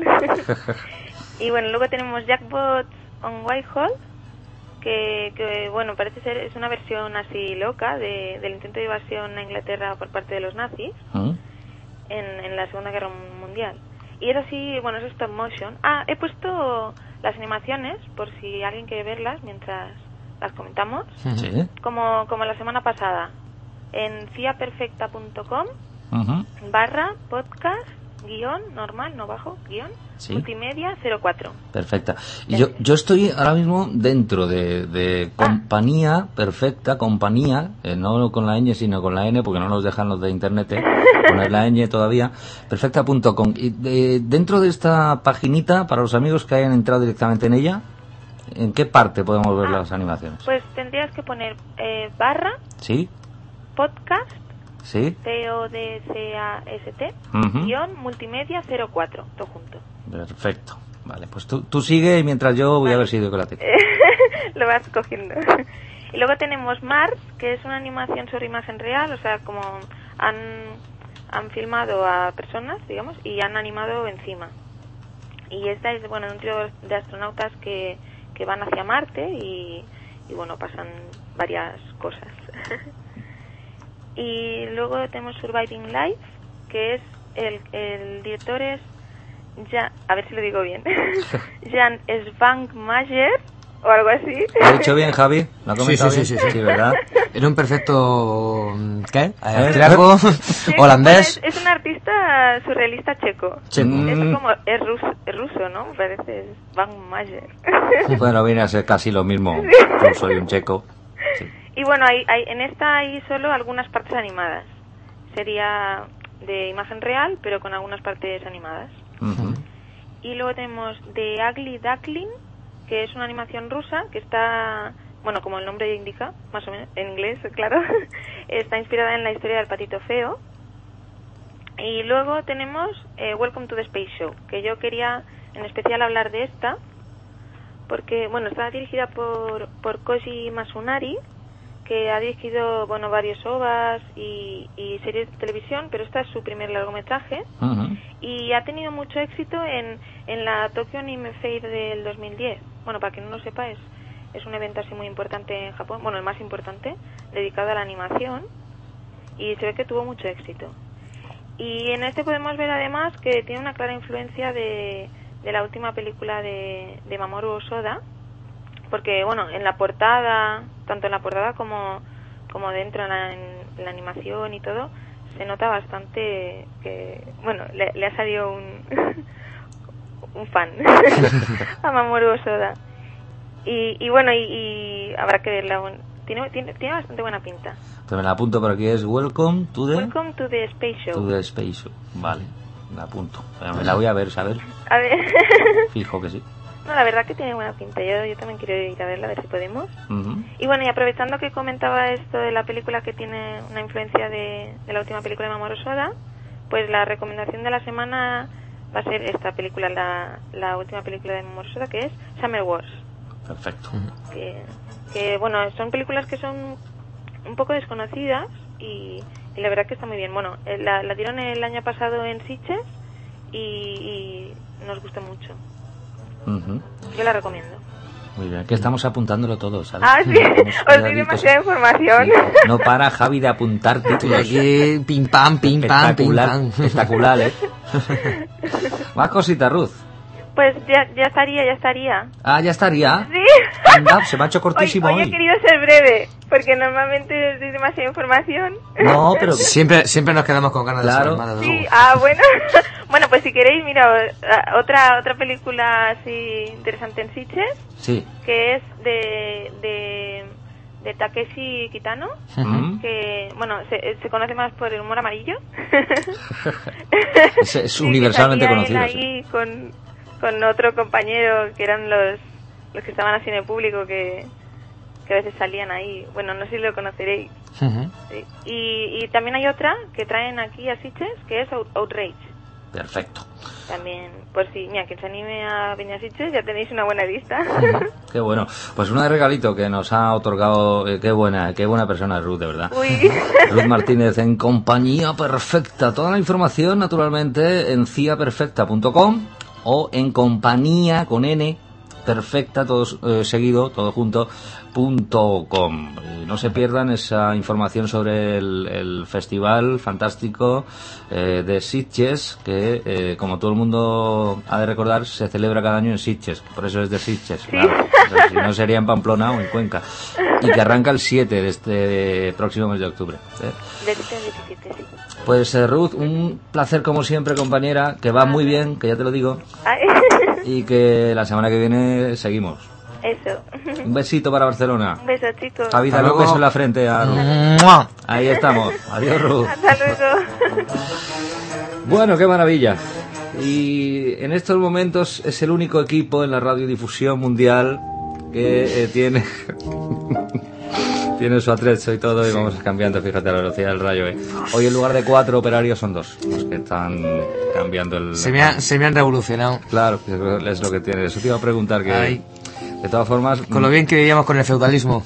Y bueno, luego tenemos Jackbots on Whitehall, que bueno, parece ser, es una versión así loca del intento de invasión a Inglaterra por parte de los nazis ¿Mm? en la Segunda Guerra Mundial. Y es así, bueno, es stop motion. Ah, he puesto las animaciones, por si alguien quiere verlas mientras las comentamos, Sí. como la semana pasada, en ciaperfecta.com Ujú. /podcast normal, no bajo, Sí. multimedia 04. Perfecta. Y yo estoy ahora mismo dentro de compañía perfecta, compañía, no con la ñ sino con la n, porque no nos dejan los de internet poner la ñ todavía, perfecta.com. Y dentro de esta paginita, para los amigos que hayan entrado directamente en ella, ¿en qué parte podemos ver las animaciones? Pues tendrías que poner barra ¿Sí? podcast ¿Sí? PODCAST Ujú. multimedia 04, todo junto. Perfecto. Vale, pues tú sigue mientras yo voy a ver si doy con la tecla. Lo vas cogiendo. Y luego tenemos Mars, que es una animación sobre imagen real, o sea, como han filmado a personas, digamos, y han animado encima. Y esta es, bueno, un trío de astronautas que que van hacia Marte y bueno, pasan varias cosas. Y luego tenemos Surviving Life, que es el director es a ver si lo digo bien, Jan Svankmajer o algo así. ¿Lo he dicho bien, Javi? ¿Lo ha comentado Sí, bien? Sí, ¿verdad? Era un perfecto... ¿qué? Austriaco, holandés. Es un artista surrealista checo. Es como... Es ruso, ¿no? Me parece Svankmajer. Bueno, viene a ser casi lo mismo. Yo soy un checo. Sí. Y bueno, en esta hay solo algunas partes animadas. Sería de imagen real, pero con algunas partes animadas. Uh-huh. Y luego tenemos The Ugly Duckling, que es una animación rusa que está, bueno, como el nombre indica, más o menos, en inglés, claro, está inspirada en la historia del patito feo. Y luego tenemos Welcome to the Space Show, que yo quería en especial hablar de esta, porque, bueno, está dirigida por Koji Masunari, que ha dirigido, bueno, varios OVAs y series de televisión, pero esta es su primer largometraje. Uh-huh. Y ha tenido mucho éxito en la Tokyo Anime Fair del 2010. Bueno, para quien no lo sepa, es un evento así muy importante en Japón, bueno, el más importante, dedicado a la animación, y se ve que tuvo mucho éxito. Y en este podemos ver además que tiene una clara influencia de la última película de Mamoru Hosoda, porque, bueno, en la portada, tanto en la portada como dentro en la animación y todo, se nota bastante que, bueno, le ha salido un fan a Mamoru Hosoda. Y bueno, y habrá que verla. Tiene bastante buena pinta. Te me la apunto por aquí, es Welcome to the Space Show. To the Space Show. Vale, me la apunto. Me la voy a ver, ¿sabes? A ver. Fijo que sí. No, la verdad que tiene buena pinta. Yo también quiero ir a verla, a ver si podemos. Uh-huh. Y bueno, y aprovechando que comentaba esto de la película que tiene una influencia de la última película de Mamoru Hosoda, pues la recomendación de la semana va a ser esta película, la última película de Mamoru Hosoda, que es Summer Wars. Perfecto. Que bueno, son películas que son un poco desconocidas y la verdad que está muy bien. Bueno, la dieron el año pasado en Sitges y nos gustó mucho. Uh-huh. Yo la recomiendo. Muy bien, que estamos apuntándolo todo, ¿sabes? Ah, sí, os doy demasiada información. Sí. No para Javi de apuntar títulos. Aquí, pim pam, Espectacular, espectacular, ¿eh? Más cosita, Ruth. Pues ya estaría. Ah, ya estaría. Sí. Anda, se me ha hecho cortísimo hoy he querido ser breve, porque normalmente doy demasiada información. No, pero... Siempre nos quedamos con ganas de saber más. Sí, bueno. Bueno, pues si queréis, mira, otra película así interesante en Sitges, sí, que es de Takeshi Kitano, que, bueno, se conoce más por el humor amarillo. es universalmente conocido. Ahí sí. con otro compañero que eran los que estaban así en el público, que a veces salían ahí. Bueno, no sé si lo conoceréis. Uh-huh. Sí. Y también hay otra que traen aquí a Sitges, que es Outrage. Perfecto. También, pues sí, mira, que se anime a venir a Sitges, ya tenéis una buena lista. Qué bueno. Pues una de regalito que nos ha otorgado, qué buena persona es Ruth, de verdad. Uy. Ruth Martínez, en Compañía Perfecta. Toda la información, naturalmente, en ciaperfecta.com o en compañía con N perfecta, todo seguido, todo junto, .com. No se pierdan esa información sobre el festival fantástico de Sitges, que como todo el mundo ha de recordar, se celebra cada año en Sitges, por eso es de Sitges, sí. Claro. Entonces, si no sería en Pamplona o en Cuenca, y que arranca el 7 de este próximo mes de octubre. Del 17, sí. Pues Ruth, un placer como siempre, compañera, que va muy bien, que ya te lo digo, y que la semana que viene seguimos. Eso. Un besito para Barcelona. Un beso, chicos. Javi, dale un beso en la frente a Ruth. Ahí estamos. Adiós, Ruth. Hasta luego. Bueno, qué maravilla. Y en estos momentos es el único equipo en la radiodifusión mundial que tiene su atrecho y todo, y vamos cambiando, fíjate, la velocidad del rayo. Hoy en lugar de 4 operarios son 2 los que están cambiando el... Se me han revolucionado. Claro, es lo que tiene. Eso te iba a preguntar que... Ay. De todas formas... Con lo bien que vivíamos con el feudalismo.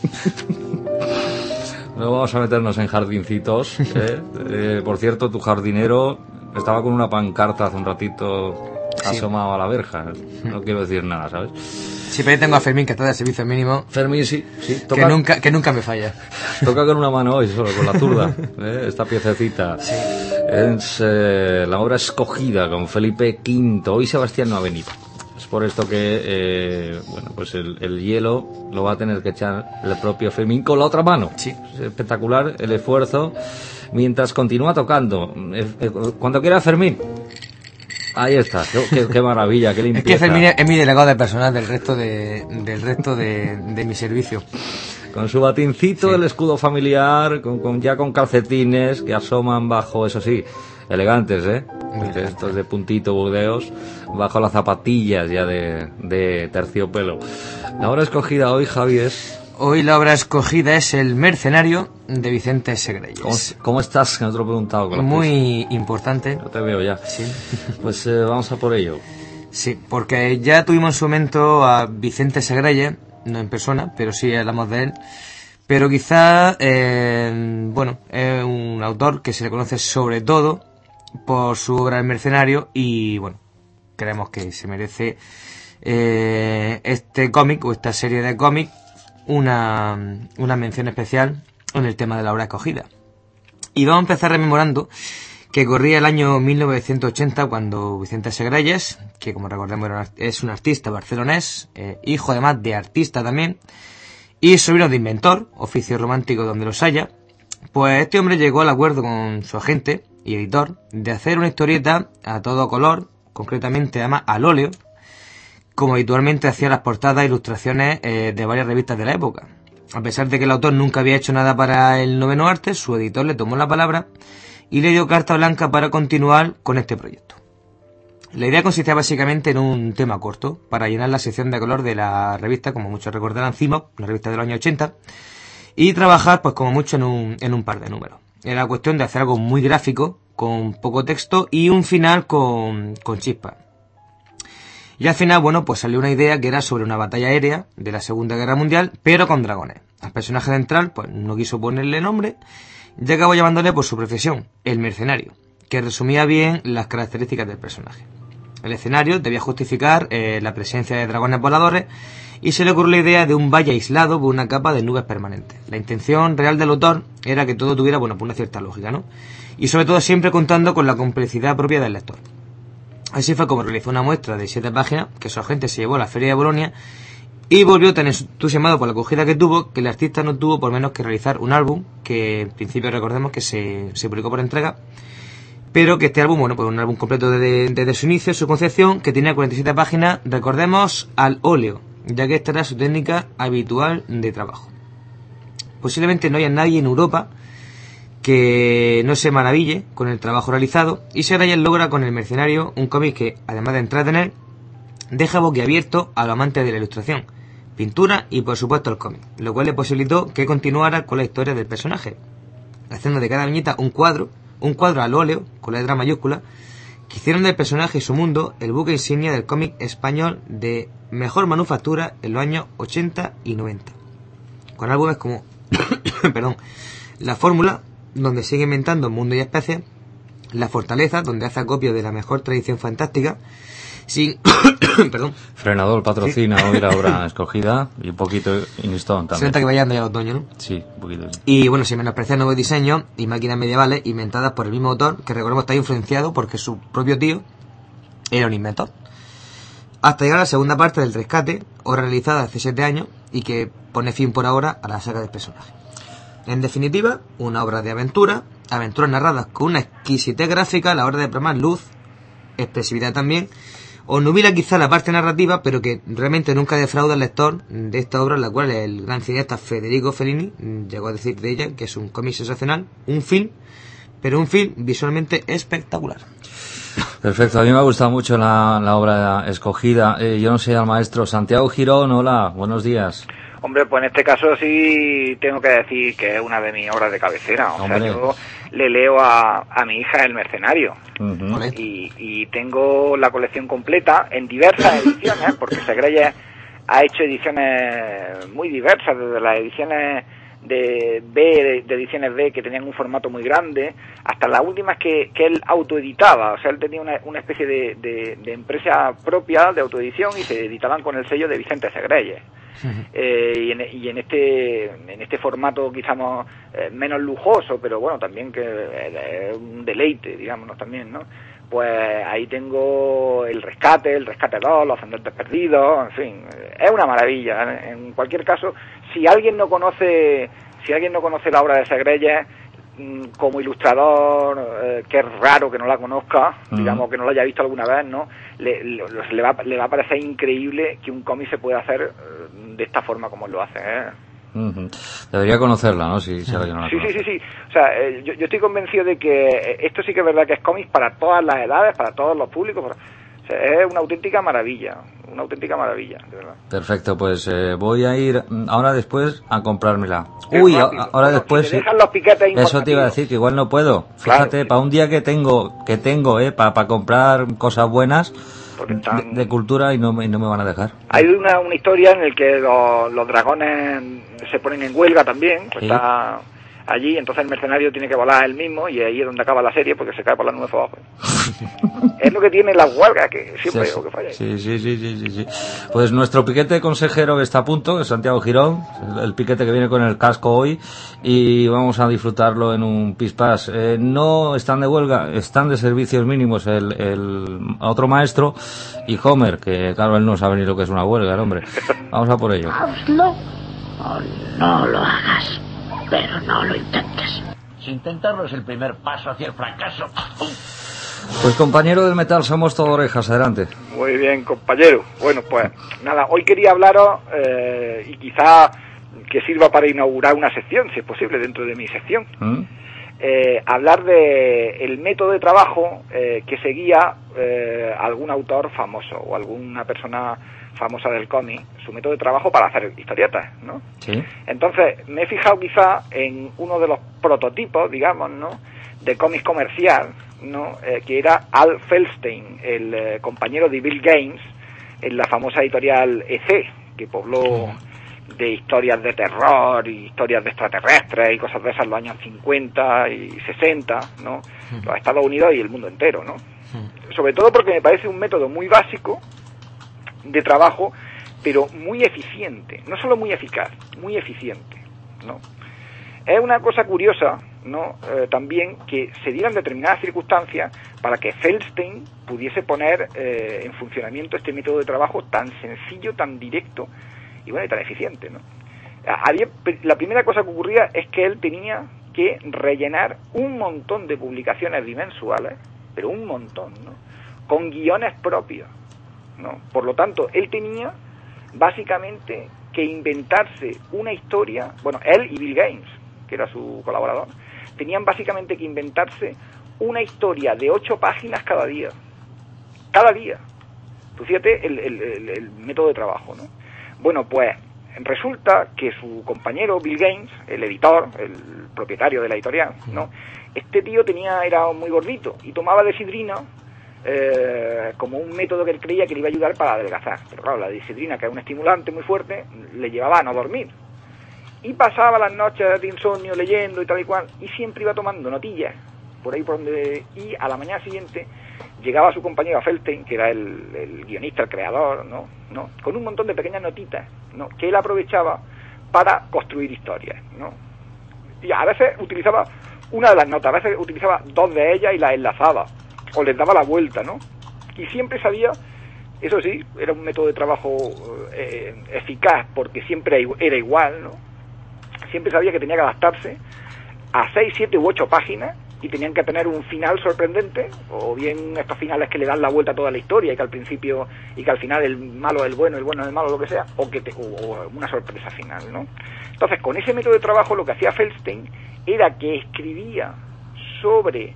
No vamos a meternos en jardincitos. Por cierto, tu jardinero estaba con una pancarta hace un ratito asomado a la verja. No quiero decir nada, ¿sabes? Sí, pero yo tengo a Fermín, que está de servicio mínimo. Fermín, sí. Que nunca me falla. Toca con una mano hoy, solo con la zurda, esta piececita. Sí. Es la obra escogida con Felipe V. Hoy Sebastián no ha venido. Es por esto que, bueno, pues el hielo lo va a tener que echar el propio Fermín con la otra mano. Sí. Es espectacular el esfuerzo mientras continúa tocando. Cuando quiera Fermín. Ahí está, qué maravilla, qué limpieza. Es que Fermín es mi delegado de personal del resto de mi servicio. Con su batincito, sí. El escudo familiar, con calcetines que asoman bajo, eso sí, elegantes, estos de puntito Burdeos, bajo las zapatillas ya de terciopelo. La obra escogida hoy, Javi, es... Hoy la obra escogida es El mercenario, de Vicente Segreyes. ¿Cómo estás? Que no te lo he preguntado. Muy importante. No te veo ya. Sí. Pues vamos a por ello. Sí, porque ya tuvimos en su momento a Vicente Segreyes, no en persona, pero sí hablamos de él. Pero quizá, bueno, es un autor que se le conoce sobre todo por su obra El mercenario y, bueno, creemos que se merece este cómic o esta serie de cómics una mención especial en el tema de la obra escogida. Y vamos a empezar rememorando que corría el año 1980 cuando Vicente Segreyes, que como recordemos es un artista barcelonés, hijo además de artista también, y sobrino de inventor, oficio romántico donde los haya, pues este hombre llegó al acuerdo con su agente y editor de hacer una historieta a todo color, concretamente además al óleo, como habitualmente hacía las portadas e ilustraciones de varias revistas de la época. A pesar de que el autor nunca había hecho nada para el noveno arte, su editor le tomó la palabra y le dio carta blanca para continuar con este proyecto. La idea consistía básicamente en un tema corto, para llenar la sección de color de la revista, como muchos recordarán, Cimo, una revista de los años 80, y trabajar, pues como mucho, en un par de números. Era cuestión de hacer algo muy gráfico, con poco texto y un final con chispas. Y al final, bueno, pues salió una idea que era sobre una batalla aérea de la Segunda Guerra Mundial, pero con dragones. Al personaje central, pues no quiso ponerle nombre, y acabó llamándole por su profesión, el mercenario, que resumía bien las características del personaje. El escenario debía justificar la presencia de dragones voladores, y se le ocurrió la idea de un valle aislado por una capa de nubes permanentes. La intención real del autor era que todo tuviera, bueno, pues una cierta lógica, ¿no? Y sobre todo siempre contando con la complicidad propia del lector. Así fue como realizó una muestra de 7 páginas que su agente se llevó a la Feria de Bolonia y volvió tan entusiasmado por la acogida que tuvo que el artista no tuvo por menos que realizar un álbum que en principio recordemos que se publicó por entrega, pero que este álbum, bueno, pues un álbum completo desde su inicio, su concepción, que tenía 47 páginas, recordemos, al óleo, ya que esta era su técnica habitual de trabajo. Posiblemente no haya nadie en Europa que no se maraville con el trabajo realizado, y Segreyes logra con El mercenario un cómic que, además de entretener, deja boquiabierto a los amantes de la ilustración, pintura y por supuesto el cómic, lo cual le posibilitó que continuara con la historia del personaje, haciendo de cada viñeta un cuadro al óleo, con la letra mayúscula, que hicieron del personaje y su mundo el buque insignia del cómic español de mejor manufactura en los años 80 y 90. Con álbumes como perdón, La Fórmula, donde sigue inventando mundo y especies, La Fortaleza, donde hace acopio de la mejor tradición fantástica, sin perdón. Frenador patrocina hoy la obra escogida y un poquito Inistón también. Se nota que vaya ya el otoño, ¿no? Sí, un poquito. Sí. Y bueno, sin menospreciar nuevos diseños y máquinas medievales inventadas por el mismo autor, que recordemos está influenciado porque su propio tío era un inventor. Hasta llegar a la segunda parte del Rescate, obra realizada hace 7 años y que pone fin por ahora a la saga del personaje. En definitiva, una obra de aventuras narradas con una exquisitez gráfica a la hora de plasmar luz, expresividad también, obnubila quizá la parte narrativa, pero que realmente nunca defrauda al lector de esta obra, en la cual el gran cineasta Federico Fellini llegó a decir de ella que es un cómic sensacional, un film visualmente espectacular. Perfecto, a mí me ha gustado mucho la obra escogida. Yo no sé al maestro Santiago Girón, hola, buenos días. Hombre, pues en este caso sí tengo que decir que es una de mis obras de cabecera. O sea, yo le leo a mi hija El mercenario. Uh-huh. Y tengo la colección completa en diversas ediciones, porque Segreyes ha hecho ediciones muy diversas, desde las ediciones B, de ediciones B, que tenían un formato muy grande, hasta las últimas que él autoeditaba. O sea, él tenía una especie de empresa propia de autoedición y se editaban con el sello de Vicente Segreyes. Y en este formato quizás menos lujoso, pero bueno, también que es un deleite, digámonos también, ¿no? Pues ahí tengo el Rescate 2, Los Ascendentes Perdidos, en fin, es una maravilla. En cualquier caso, si alguien no conoce la obra de Segreyes como ilustrador, que es raro que no la conozca, digamos que no la haya visto alguna vez, ¿no? Le va a parecer increíble que un cómic se pueda hacer de esta forma como lo hace, ¿eh? Debería conocerla, ¿no? Si alguien no la conoce. Sí. O sea, yo estoy convencido de que esto sí que es verdad que es cómics para todas las edades, para todos los públicos. O sea, es una auténtica maravilla, de verdad. Perfecto, pues voy a ir ahora después a comprármela. Ahora después. Si te dejan los piquetes eso te iba a decir, que igual no puedo. Fíjate, claro, para un día que tengo, para comprar cosas buenas de cultura y no me van a dejar. Hay una historia en la que los dragones se ponen en huelga también, pues sí. Está allí, entonces el mercenario tiene que volar él mismo y ahí es donde acaba la serie porque se cae por las nubes abajo. Es lo que tiene las huelgas, que siempre es lo que falla. Sí. Pues nuestro piquete consejero que está a punto, que es Santiago Girón, el piquete que viene con el casco hoy, y vamos a disfrutarlo en un pispás. No están de huelga, están de servicios mínimos el otro maestro y Homer, que claro, él no sabe ni lo que es una huelga, el hombre. Vamos a por ello. Hazlo o no lo hagas, pero no lo intentes. Intentarlo es el primer paso hacia el fracaso. Pues compañero del metal, somos todo orejas, adelante. Muy bien, compañero. Bueno, pues nada, hoy quería hablaros y quizá que sirva para inaugurar una sección, si es posible, dentro de mi sección. Hablar de el método de trabajo que seguía algún autor famoso o alguna persona famosa del cómic, su método de trabajo para hacer historietas, ¿no? Sí. Entonces, me he fijado quizá en uno de los prototipos, digamos, ¿no?, de cómic comercial, ¿no?, que era Al Feldstein, el compañero de Bill Gaines en la famosa editorial EC, que pobló de historias de terror y historias de extraterrestres y cosas de esas en los años 50 y 60, ¿no?, los Estados Unidos y el mundo entero, ¿no? Sobre todo porque me parece un método muy básico de trabajo, pero muy eficiente, no solo muy eficaz, muy eficiente, ¿no? Es una cosa curiosa, ¿no?, también que se dieran determinadas circunstancias para que Feldstein pudiese poner en funcionamiento este método de trabajo tan sencillo, tan directo y bueno, y tan eficiente, ¿no? La primera cosa que ocurría es que él tenía que rellenar un montón de publicaciones bimensuales, pero un montón, ¿no?, con guiones propios, ¿no? Por lo tanto, él tenía básicamente que inventarse una historia, bueno, él y Bill Gaines, que era su colaborador, tenían básicamente que inventarse una historia de 8 páginas cada día. Tú fíjate el método de trabajo, ¿no? Bueno, pues resulta que su compañero Bill Gaines, el editor, el propietario de la editorial, ¿no?, este tío era muy gordito y tomaba desidrina como un método que él creía que le iba a ayudar para adelgazar. Pero claro, la desidrina, que es un estimulante muy fuerte, le llevaba a no dormir. Y pasaba las noches de insomnio leyendo y tal y cual, y siempre iba tomando notillas por ahí por donde, y a la mañana siguiente llegaba su compañero Feldstein, que era el guionista, el creador, ¿no?, con un montón de pequeñas notitas, ¿no?, que él aprovechaba para construir historias, ¿no? Y a veces utilizaba una de las notas, a veces utilizaba 2 de ellas y las enlazaba o les daba la vuelta, ¿no? Y siempre sabía, eso sí, era un método de trabajo eficaz, porque siempre era igual, ¿no? Siempre sabía que tenía que adaptarse a 6, 7 u 8 páginas y tenían que tener un final sorprendente, o bien estos finales que le dan la vuelta a toda la historia y que al principio y que al final el malo es el bueno es el malo, lo que sea, o una sorpresa final, ¿no? Entonces, con ese método de trabajo lo que hacía Feldstein era que escribía sobre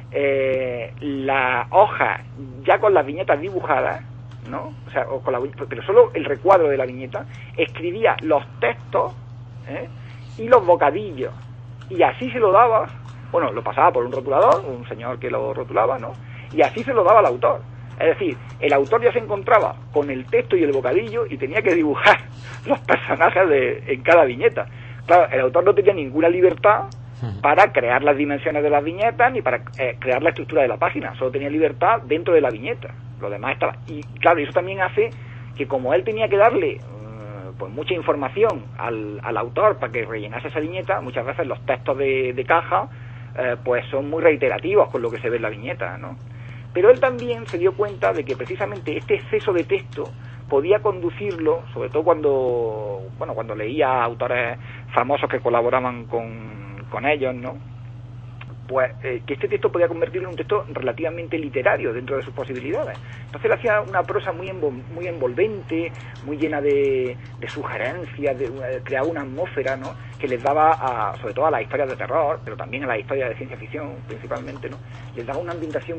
la hoja ya con las viñetas dibujadas, ¿no? O sea, pero solo el recuadro de la viñeta, escribía los textos y los bocadillos, y así se lo daba, bueno, lo pasaba por un rotulador, un señor que lo rotulaba, ¿no?, y así se lo daba al autor. Es decir, el autor ya se encontraba con el texto y el bocadillo y tenía que dibujar los personajes en cada viñeta, Claro, el autor no tenía ninguna libertad para crear las dimensiones de las viñetas ni para crear la estructura de la página, solo tenía libertad dentro de la viñeta, lo demás estaba. Y claro, eso también hace que como él tenía que darle pues mucha información al autor para que rellenase esa viñeta, muchas veces los textos de caja pues son muy reiterativos con lo que se ve en la viñeta, ¿no? Pero él también se dio cuenta de que precisamente este exceso de texto podía conducirlo, sobre todo cuando leía a autores famosos que colaboraban con ellos, ¿no? Pues que este texto podía convertirlo en un texto relativamente literario dentro de sus posibilidades. Entonces él hacía una prosa muy envolvente, muy llena de sugerencias, creaba una atmósfera, ¿no?, que les daba, sobre todo a las historias de terror, pero también a las historias de ciencia ficción principalmente, ¿no?, les daba una ambientación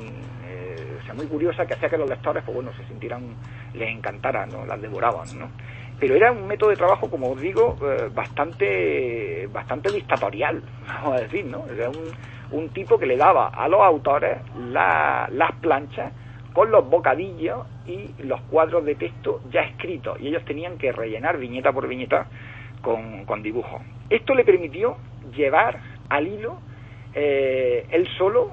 muy curiosa, que hacía que los lectores, pues bueno, se sintieran, les encantara, ¿no?, las devoraban, ¿no? Pero era un método de trabajo, como os digo, bastante dictatorial, vamos a decir, ¿no? Era un tipo que le daba a los autores las planchas con los bocadillos y los cuadros de texto ya escritos, y ellos tenían que rellenar viñeta por viñeta con dibujos. Esto le permitió llevar al hilo él solo,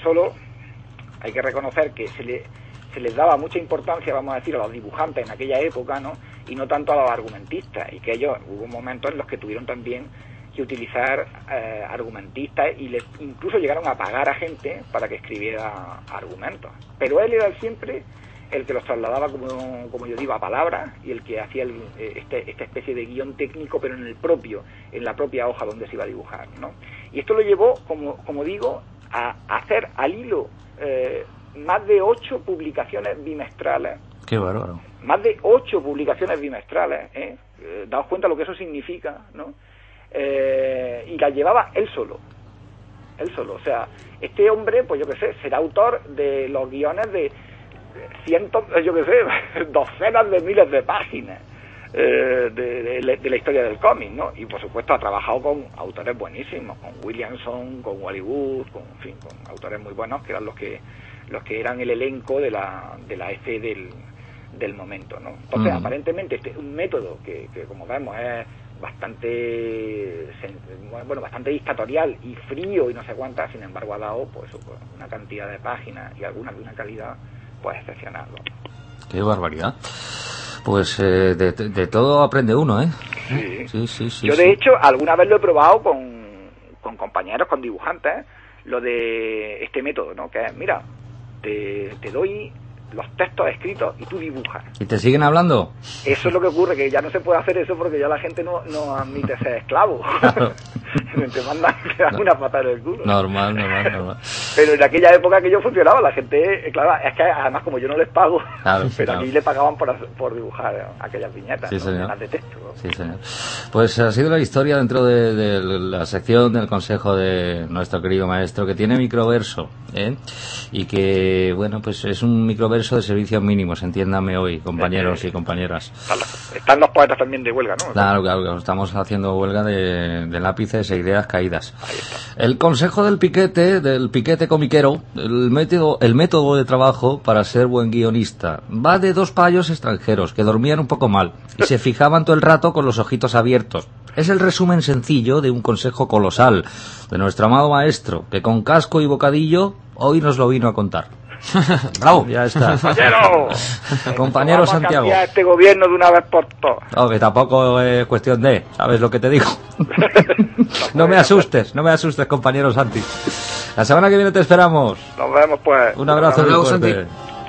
hay que reconocer que se les daba mucha importancia, vamos a decir, a los dibujantes en aquella época, ¿no?, y no tanto a los argumentistas, y que ellos hubo momentos en los que tuvieron también que utilizar argumentistas y les incluso llegaron a pagar a gente para que escribiera argumentos. Pero él era siempre el que los trasladaba, como yo digo, a palabras, y el que hacía esta especie de guión técnico, pero en la propia hoja donde se iba a dibujar, ¿no? Y esto lo llevó, como digo, a hacer al hilo más de 8 publicaciones bimestrales. ¡Qué bárbaro! Más de 8 publicaciones bimestrales, daos cuenta lo que eso significa, ¿no? Y las llevaba él solo. O sea, este hombre, pues yo qué sé, será autor de los guiones de cientos, yo qué sé, docenas de miles de páginas de la historia del cómic, ¿no? Y por supuesto ha trabajado con autores buenísimos, con Williamson, con Wally Wood, con autores muy buenos, que eran los que eran el elenco de la EFE del momento, ¿no? Entonces, aparentemente este es un método que como vemos es bastante dictatorial y frío y no sé cuántas, sin embargo ha dado pues una cantidad de páginas y algunas de una calidad pues excepcional, ¿no? ¡Qué barbaridad! Pues de todo aprende uno, ¿eh? Sí. Yo de hecho alguna vez lo he probado con compañeros, con dibujantes, lo de este método, ¿no? Que es, mira, te doy los textos escritos y tú dibujas. ¿Y te siguen hablando? Eso es lo que ocurre, que ya no se puede hacer eso porque ya la gente no admite ser esclavo. Claro. Te mandan una patada en el culo. Normal. Pero en aquella época aquello funcionaba, la gente, claro, es que además como yo no les pago, pero a mí le pagaban por dibujar aquellas viñetas, sí, señor. Llenas de texto, ¿no? Sí, señor. Pues ha sido la historia dentro de la sección del consejo de nuestro querido maestro, que tiene microverso, y que, bueno, pues es un microverso de servicios mínimos, entiéndame hoy, compañeros y compañeras. Están los poetas también de huelga, ¿no? Claro, estamos haciendo huelga de lápices e ideas caídas. El consejo del piquete comiquero, el método de trabajo para ser buen guionista, va de 2 payos extranjeros que dormían un poco mal y se fijaban todo el rato con los ojitos abiertos. Es el resumen sencillo de un consejo colosal de nuestro amado maestro, que con casco y bocadillo hoy nos lo vino a contar. ¡Bravo! Ya está. Compañero Santiago. Vamos a cambiar este gobierno de una vez por todas. No, que tampoco es cuestión de, ¿sabes lo que te digo? No me asustes, compañero Santi. La semana que viene te esperamos. Nos vemos, pues. Un abrazo muy fuerte.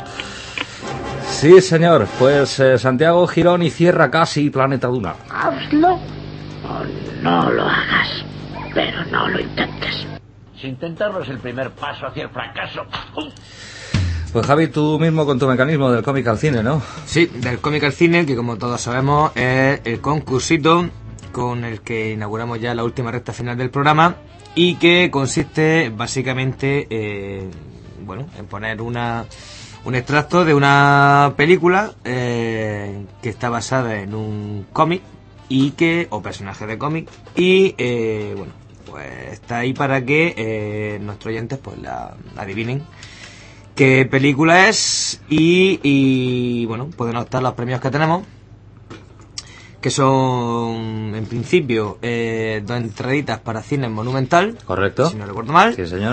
Sí, señor. Pues Santiago Girón y cierra casi Planeta Duna. Hazlo o no lo hagas, pero no lo intentes. Si intentarlo es el primer paso hacia el fracaso. Pues Javi, tú mismo con tu mecanismo del cómic al cine, ¿no? Sí, del cómic al cine, que como todos sabemos es el concursito con el que inauguramos ya la última recta final del programa y que consiste básicamente en poner un extracto de una película que está basada en un cómic o personaje de cómic y pues está ahí para que nuestros oyentes pues la adivinen qué película es y pueden optar los premios que tenemos, que son, en principio, 2 entraditas para cine Monumental. Correcto. Si no recuerdo mal. Sí, señor.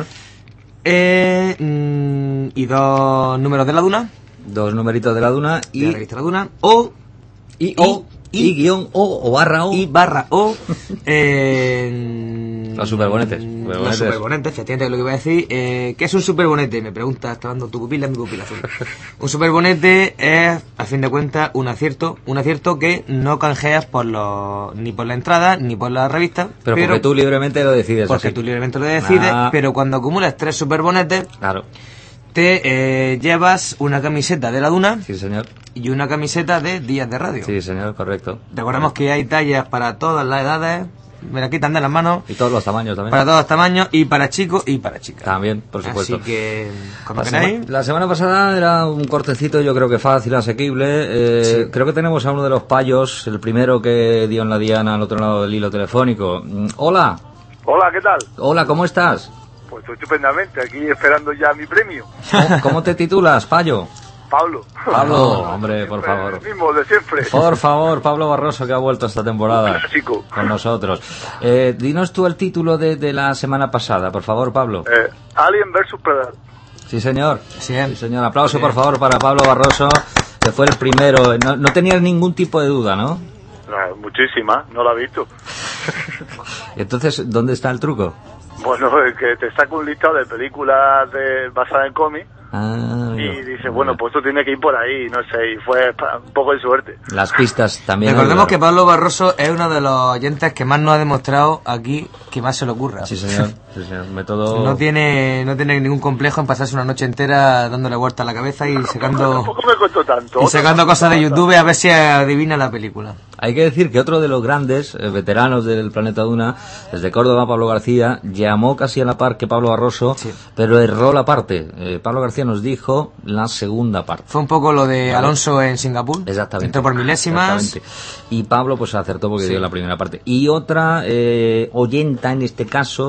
Y 2 números de La Duna. 2 numeritos de La Duna De la revista La Duna. O guión o barra O. Y barra O. Los superbonetes. Los superbonetes, efectivamente, es lo que iba a decir. ¿Qué es un superbonete? Me pregunta, está dando tu pupila, mi pupila azul. Un superbonete es, a fin de cuentas, un acierto que no canjeas ni por la entrada, ni por la revista. Pero porque tú libremente lo decides. Porque así. tú libremente lo decides, pero cuando acumulas 3 superbonetes, claro, te llevas una camiseta de La Duna. Sí, señor. Y una camiseta de Días de Radio. Sí, señor, correcto. Recordemos que hay tallas para todas las edades. Me la quitan de las manos. Y todos los tamaños también. Para todos los tamaños, y para chicos y para chicas. También, por supuesto. Así que, como queráis. La semana pasada era un cortecito, yo creo que fácil, asequible. Sí. Creo que tenemos a uno de los payos, el primero que dio en la diana al otro lado del hilo telefónico. Hola. Hola, ¿qué tal? Hola, ¿cómo estás? Pues estoy estupendamente, aquí esperando ya mi premio. ¿Cómo te titulas, payo? Pablo. Pablo, hombre, por favor. El mismo, de siempre. Por favor, Pablo Barroso, que ha vuelto esta temporada Clásico. con nosotros. Dinos tú el título de la semana pasada, por favor, Pablo. Alien vs Predator. Sí, señor. Sí, señor. Aplauso, por favor, para Pablo Barroso, que fue el primero. No tenías ningún tipo de duda, ¿no? Muchísima, no la he visto. Entonces, ¿dónde está el truco? Bueno, es que te saco un listado de películas basadas en cómics. Y dice, bueno, pues tú tienes que ir por ahí, no sé, y fue un poco de suerte. Las pistas también. Recordemos que Pablo Barroso es uno de los oyentes que más nos ha demostrado aquí que más se le ocurra. Sí, señor. Sí, señor. Método... No tiene ningún complejo en pasarse una noche entera dándole vuelta a la cabeza y sacando... Tampoco me costó tanto. Y sacando cosas de YouTube a ver si adivina la película. Hay que decir que otro de los grandes veteranos del Planeta Duna, desde Córdoba, Pablo García, llamó casi a la par que Pablo Barroso, sí, pero erró la parte. Pablo García nos dijo la segunda parte. Fue un poco lo de Alonso en Singapur. Exactamente. Entró por milésimas. Exactamente. Y Pablo pues acertó porque dio la primera parte. Y otra oyenta, en este caso,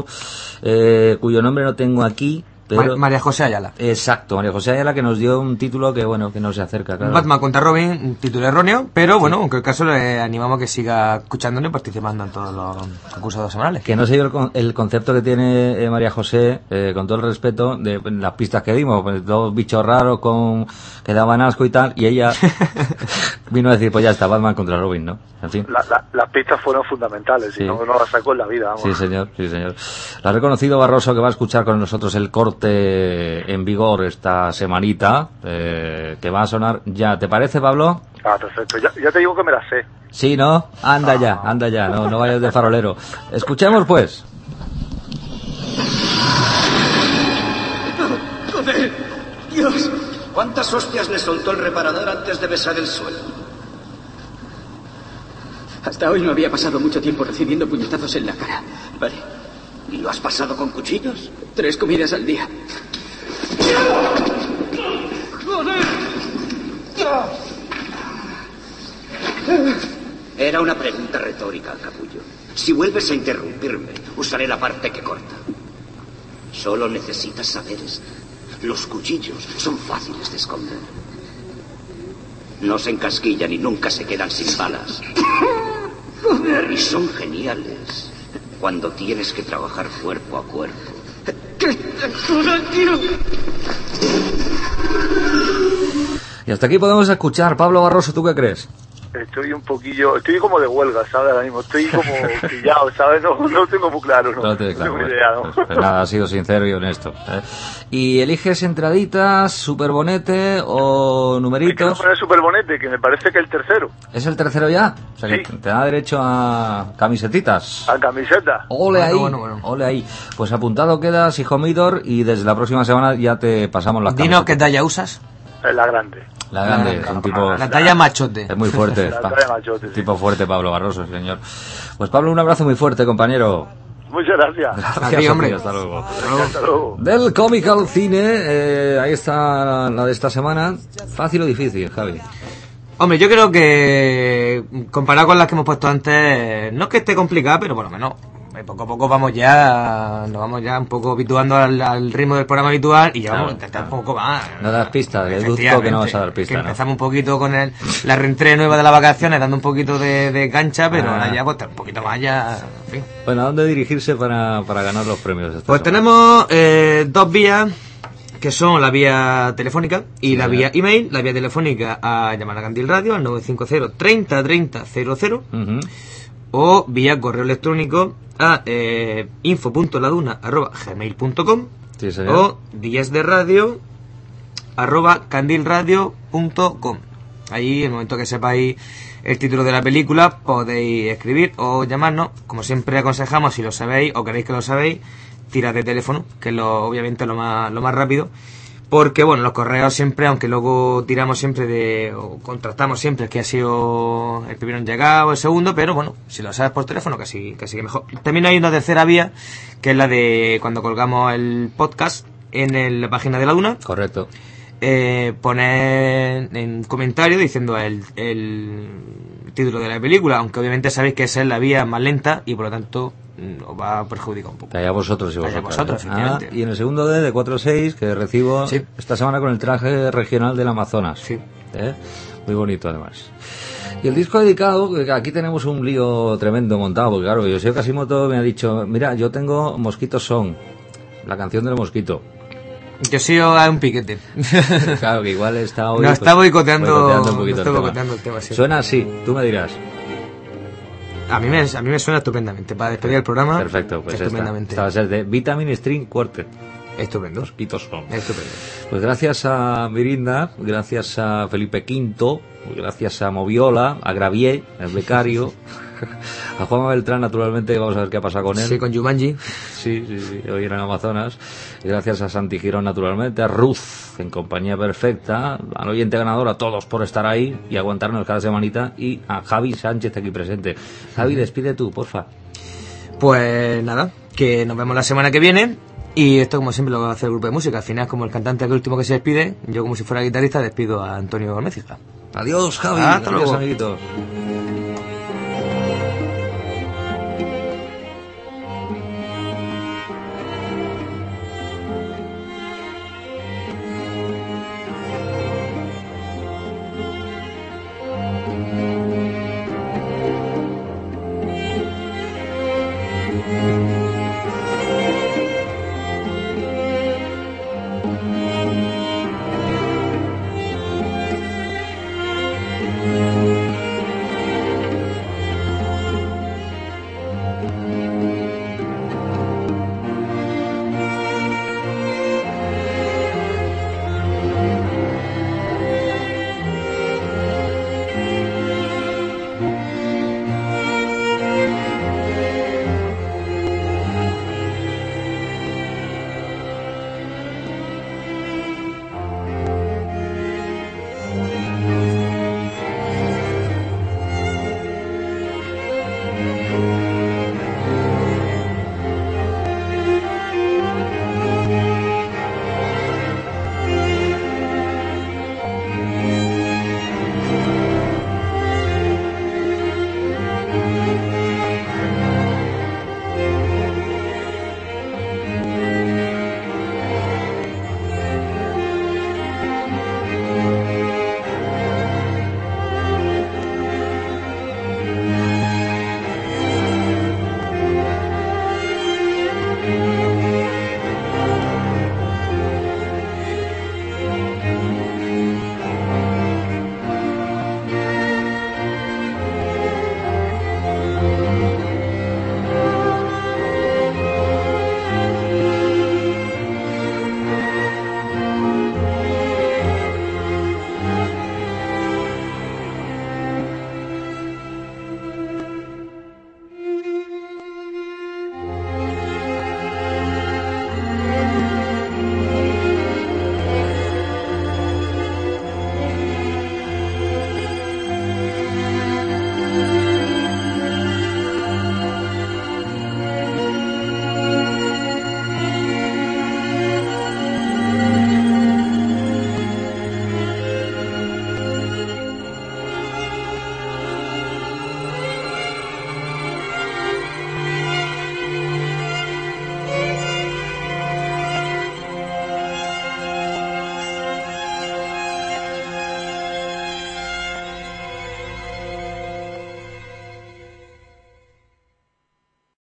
cuyo nombre no tengo aquí, pero... María José Ayala. Exacto, María José Ayala, que nos dio un título que bueno, que no se acerca, claro. Batman contra Robin, un título erróneo, pero bueno, en cualquier caso le animamos a que siga escuchándonos y participando en todos los concursos semanales. Que no sé yo el concepto que tiene María José, con todo el respeto, de las pistas que dimos, pues, dos bichos raros que daban asco y tal, y ella vino a decir, pues ya está, Batman contra Robin, ¿no? En fin. Las pistas fueron fundamentales, sí, y no las sacó en la vida, vamos. Sí, señor, sí, señor. Lo ha reconocido Barroso, que va a escuchar con nosotros el corte en vigor esta semanita, que va a sonar ya. ¿Te parece, Pablo? Perfecto. Ya te digo que me la sé. Sí, ¿no? Anda ya, no vayas de farolero. Escuchemos, pues. ¡Joder! ¡Dios! ¿Cuántas hostias le soltó el reparador antes de besar el suelo? Hasta hoy no había pasado mucho tiempo recibiendo puñetazos en la cara. Vale. ¿Y lo has pasado con cuchillos? 3 comidas al día. ¡Joder! Era una pregunta retórica, capullo. Si vuelves a interrumpirme, usaré la parte que corta. Solo necesitas saber esto. Los cuchillos son fáciles de esconder. No se encasquillan y nunca se quedan sin balas. ¡Joder! Y son geniales cuando tienes que trabajar cuerpo a cuerpo. ¡Qué joder, tío! Y hasta aquí podemos escuchar. Pablo Barroso, ¿tú qué crees? Estoy como de huelga, ¿sabes? Ahora mismo estoy como pillado, ¿sabes? No lo tengo muy claro, ¿no? No tengo ni idea, ¿no? Pues nada, ha sido sincero y honesto. ¿Y eliges entraditas, superbonete o numeritos? Quiero poner superbonete, que me parece que el tercero. ¿Es el tercero ya? O sea, sí, que te da derecho a camisetitas. A camiseta. Ole ahí, ole ahí. Pues apuntado quedas, hijo Midor, y desde la próxima semana ya te pasamos las camisetas. Dinos qué talla usas. La grande. La grande, es un tipo... La talla machote. Es muy fuerte. La talla machote, sí. Tipo fuerte, Pablo Barroso, señor. Pues Pablo, un abrazo muy fuerte, compañero. Muchas gracias. Gracias, hombre. Hasta luego. Hasta luego. Del cómic al cine, ahí está la de esta semana. ¿Fácil o difícil, Javi? Hombre, yo creo que comparado con las que hemos puesto antes, no es que esté complicada, pero por lo menos poco a poco nos vamos ya un poco habituando al ritmo del programa habitual y ya vamos a intentar un poco más. No das pistas, deduzco que no vas a dar pistas. Empezamos un poquito con la reentrée nueva de las vacaciones, dando un poquito de cancha, pero ahora ya pues un poquito más ya, en fin. Bueno, ¿a dónde dirigirse para ganar los premios? Pues tenemos 2 vías, que son la vía telefónica y la vía email. La vía telefónica a llamar a Candil Radio al 950 30 30 00 o vía correo electrónico a info.laduna@gmail.com o díasderadio@candilradio.com. Ahí, en el momento que sepáis el título de la película, podéis escribir o llamarnos. Como siempre aconsejamos, si lo sabéis o queréis que lo sabéis, tirad de teléfono, que es obviamente lo más rápido. Porque, bueno, los correos siempre, aunque luego tiramos siempre o contrastamos siempre que ha sido el primero en llegar o el segundo, pero bueno, si lo sabes por teléfono, casi que mejor. También hay una tercera vía, que es la de cuando colgamos el podcast en la página de la Duna. Correcto. Poner en comentario diciendo el título de la película, aunque obviamente sabéis que esa es la vía más lenta y por lo tanto os va a perjudicar un poco. Allá vosotros y vosotros. Efectivamente. Y en el segundo de 4-6 que recibo esta semana con el traje regional del Amazonas. Sí. Muy bonito además. Y el disco dedicado, que aquí tenemos un lío tremendo montado, porque claro, Yoshio Kashimoto me ha dicho, mira, yo tengo Mosquito Song, la canción del mosquito. Yoshio a un piquete. Claro, que igual está hoy... No, está boicoteando un poquito el tema. Sí. Suena así, tú me dirás. A mí me suena estupendamente. Para despedir el programa. Perfecto, pues estupendamente. Esta va a ser de Vitamin String Quartet. Estupendo. Mosquitos son. Estupendo. Pues gracias a Mirinda, gracias a Felipe V, gracias a Moviola, a Gravier, el becario, a Juan Beltrán, naturalmente, vamos a ver qué ha pasado con él. Sí, con Jumanji. Sí, hoy en Amazonas. Y gracias a Santi Girón, naturalmente, a Ruth, en compañía perfecta, al oyente ganador, a todos por estar ahí y aguantarnos cada semanita, y a Javi Sánchez aquí presente. Javi, despide tú, porfa. Pues nada, que nos vemos la semana que viene. Y esto, como siempre, lo va a hacer el grupo de música. Al final, como el cantante que último que se despide, yo, como si fuera guitarrista, despido a Antonio Méciga. Adiós, Javi. Hasta luego, amiguitos.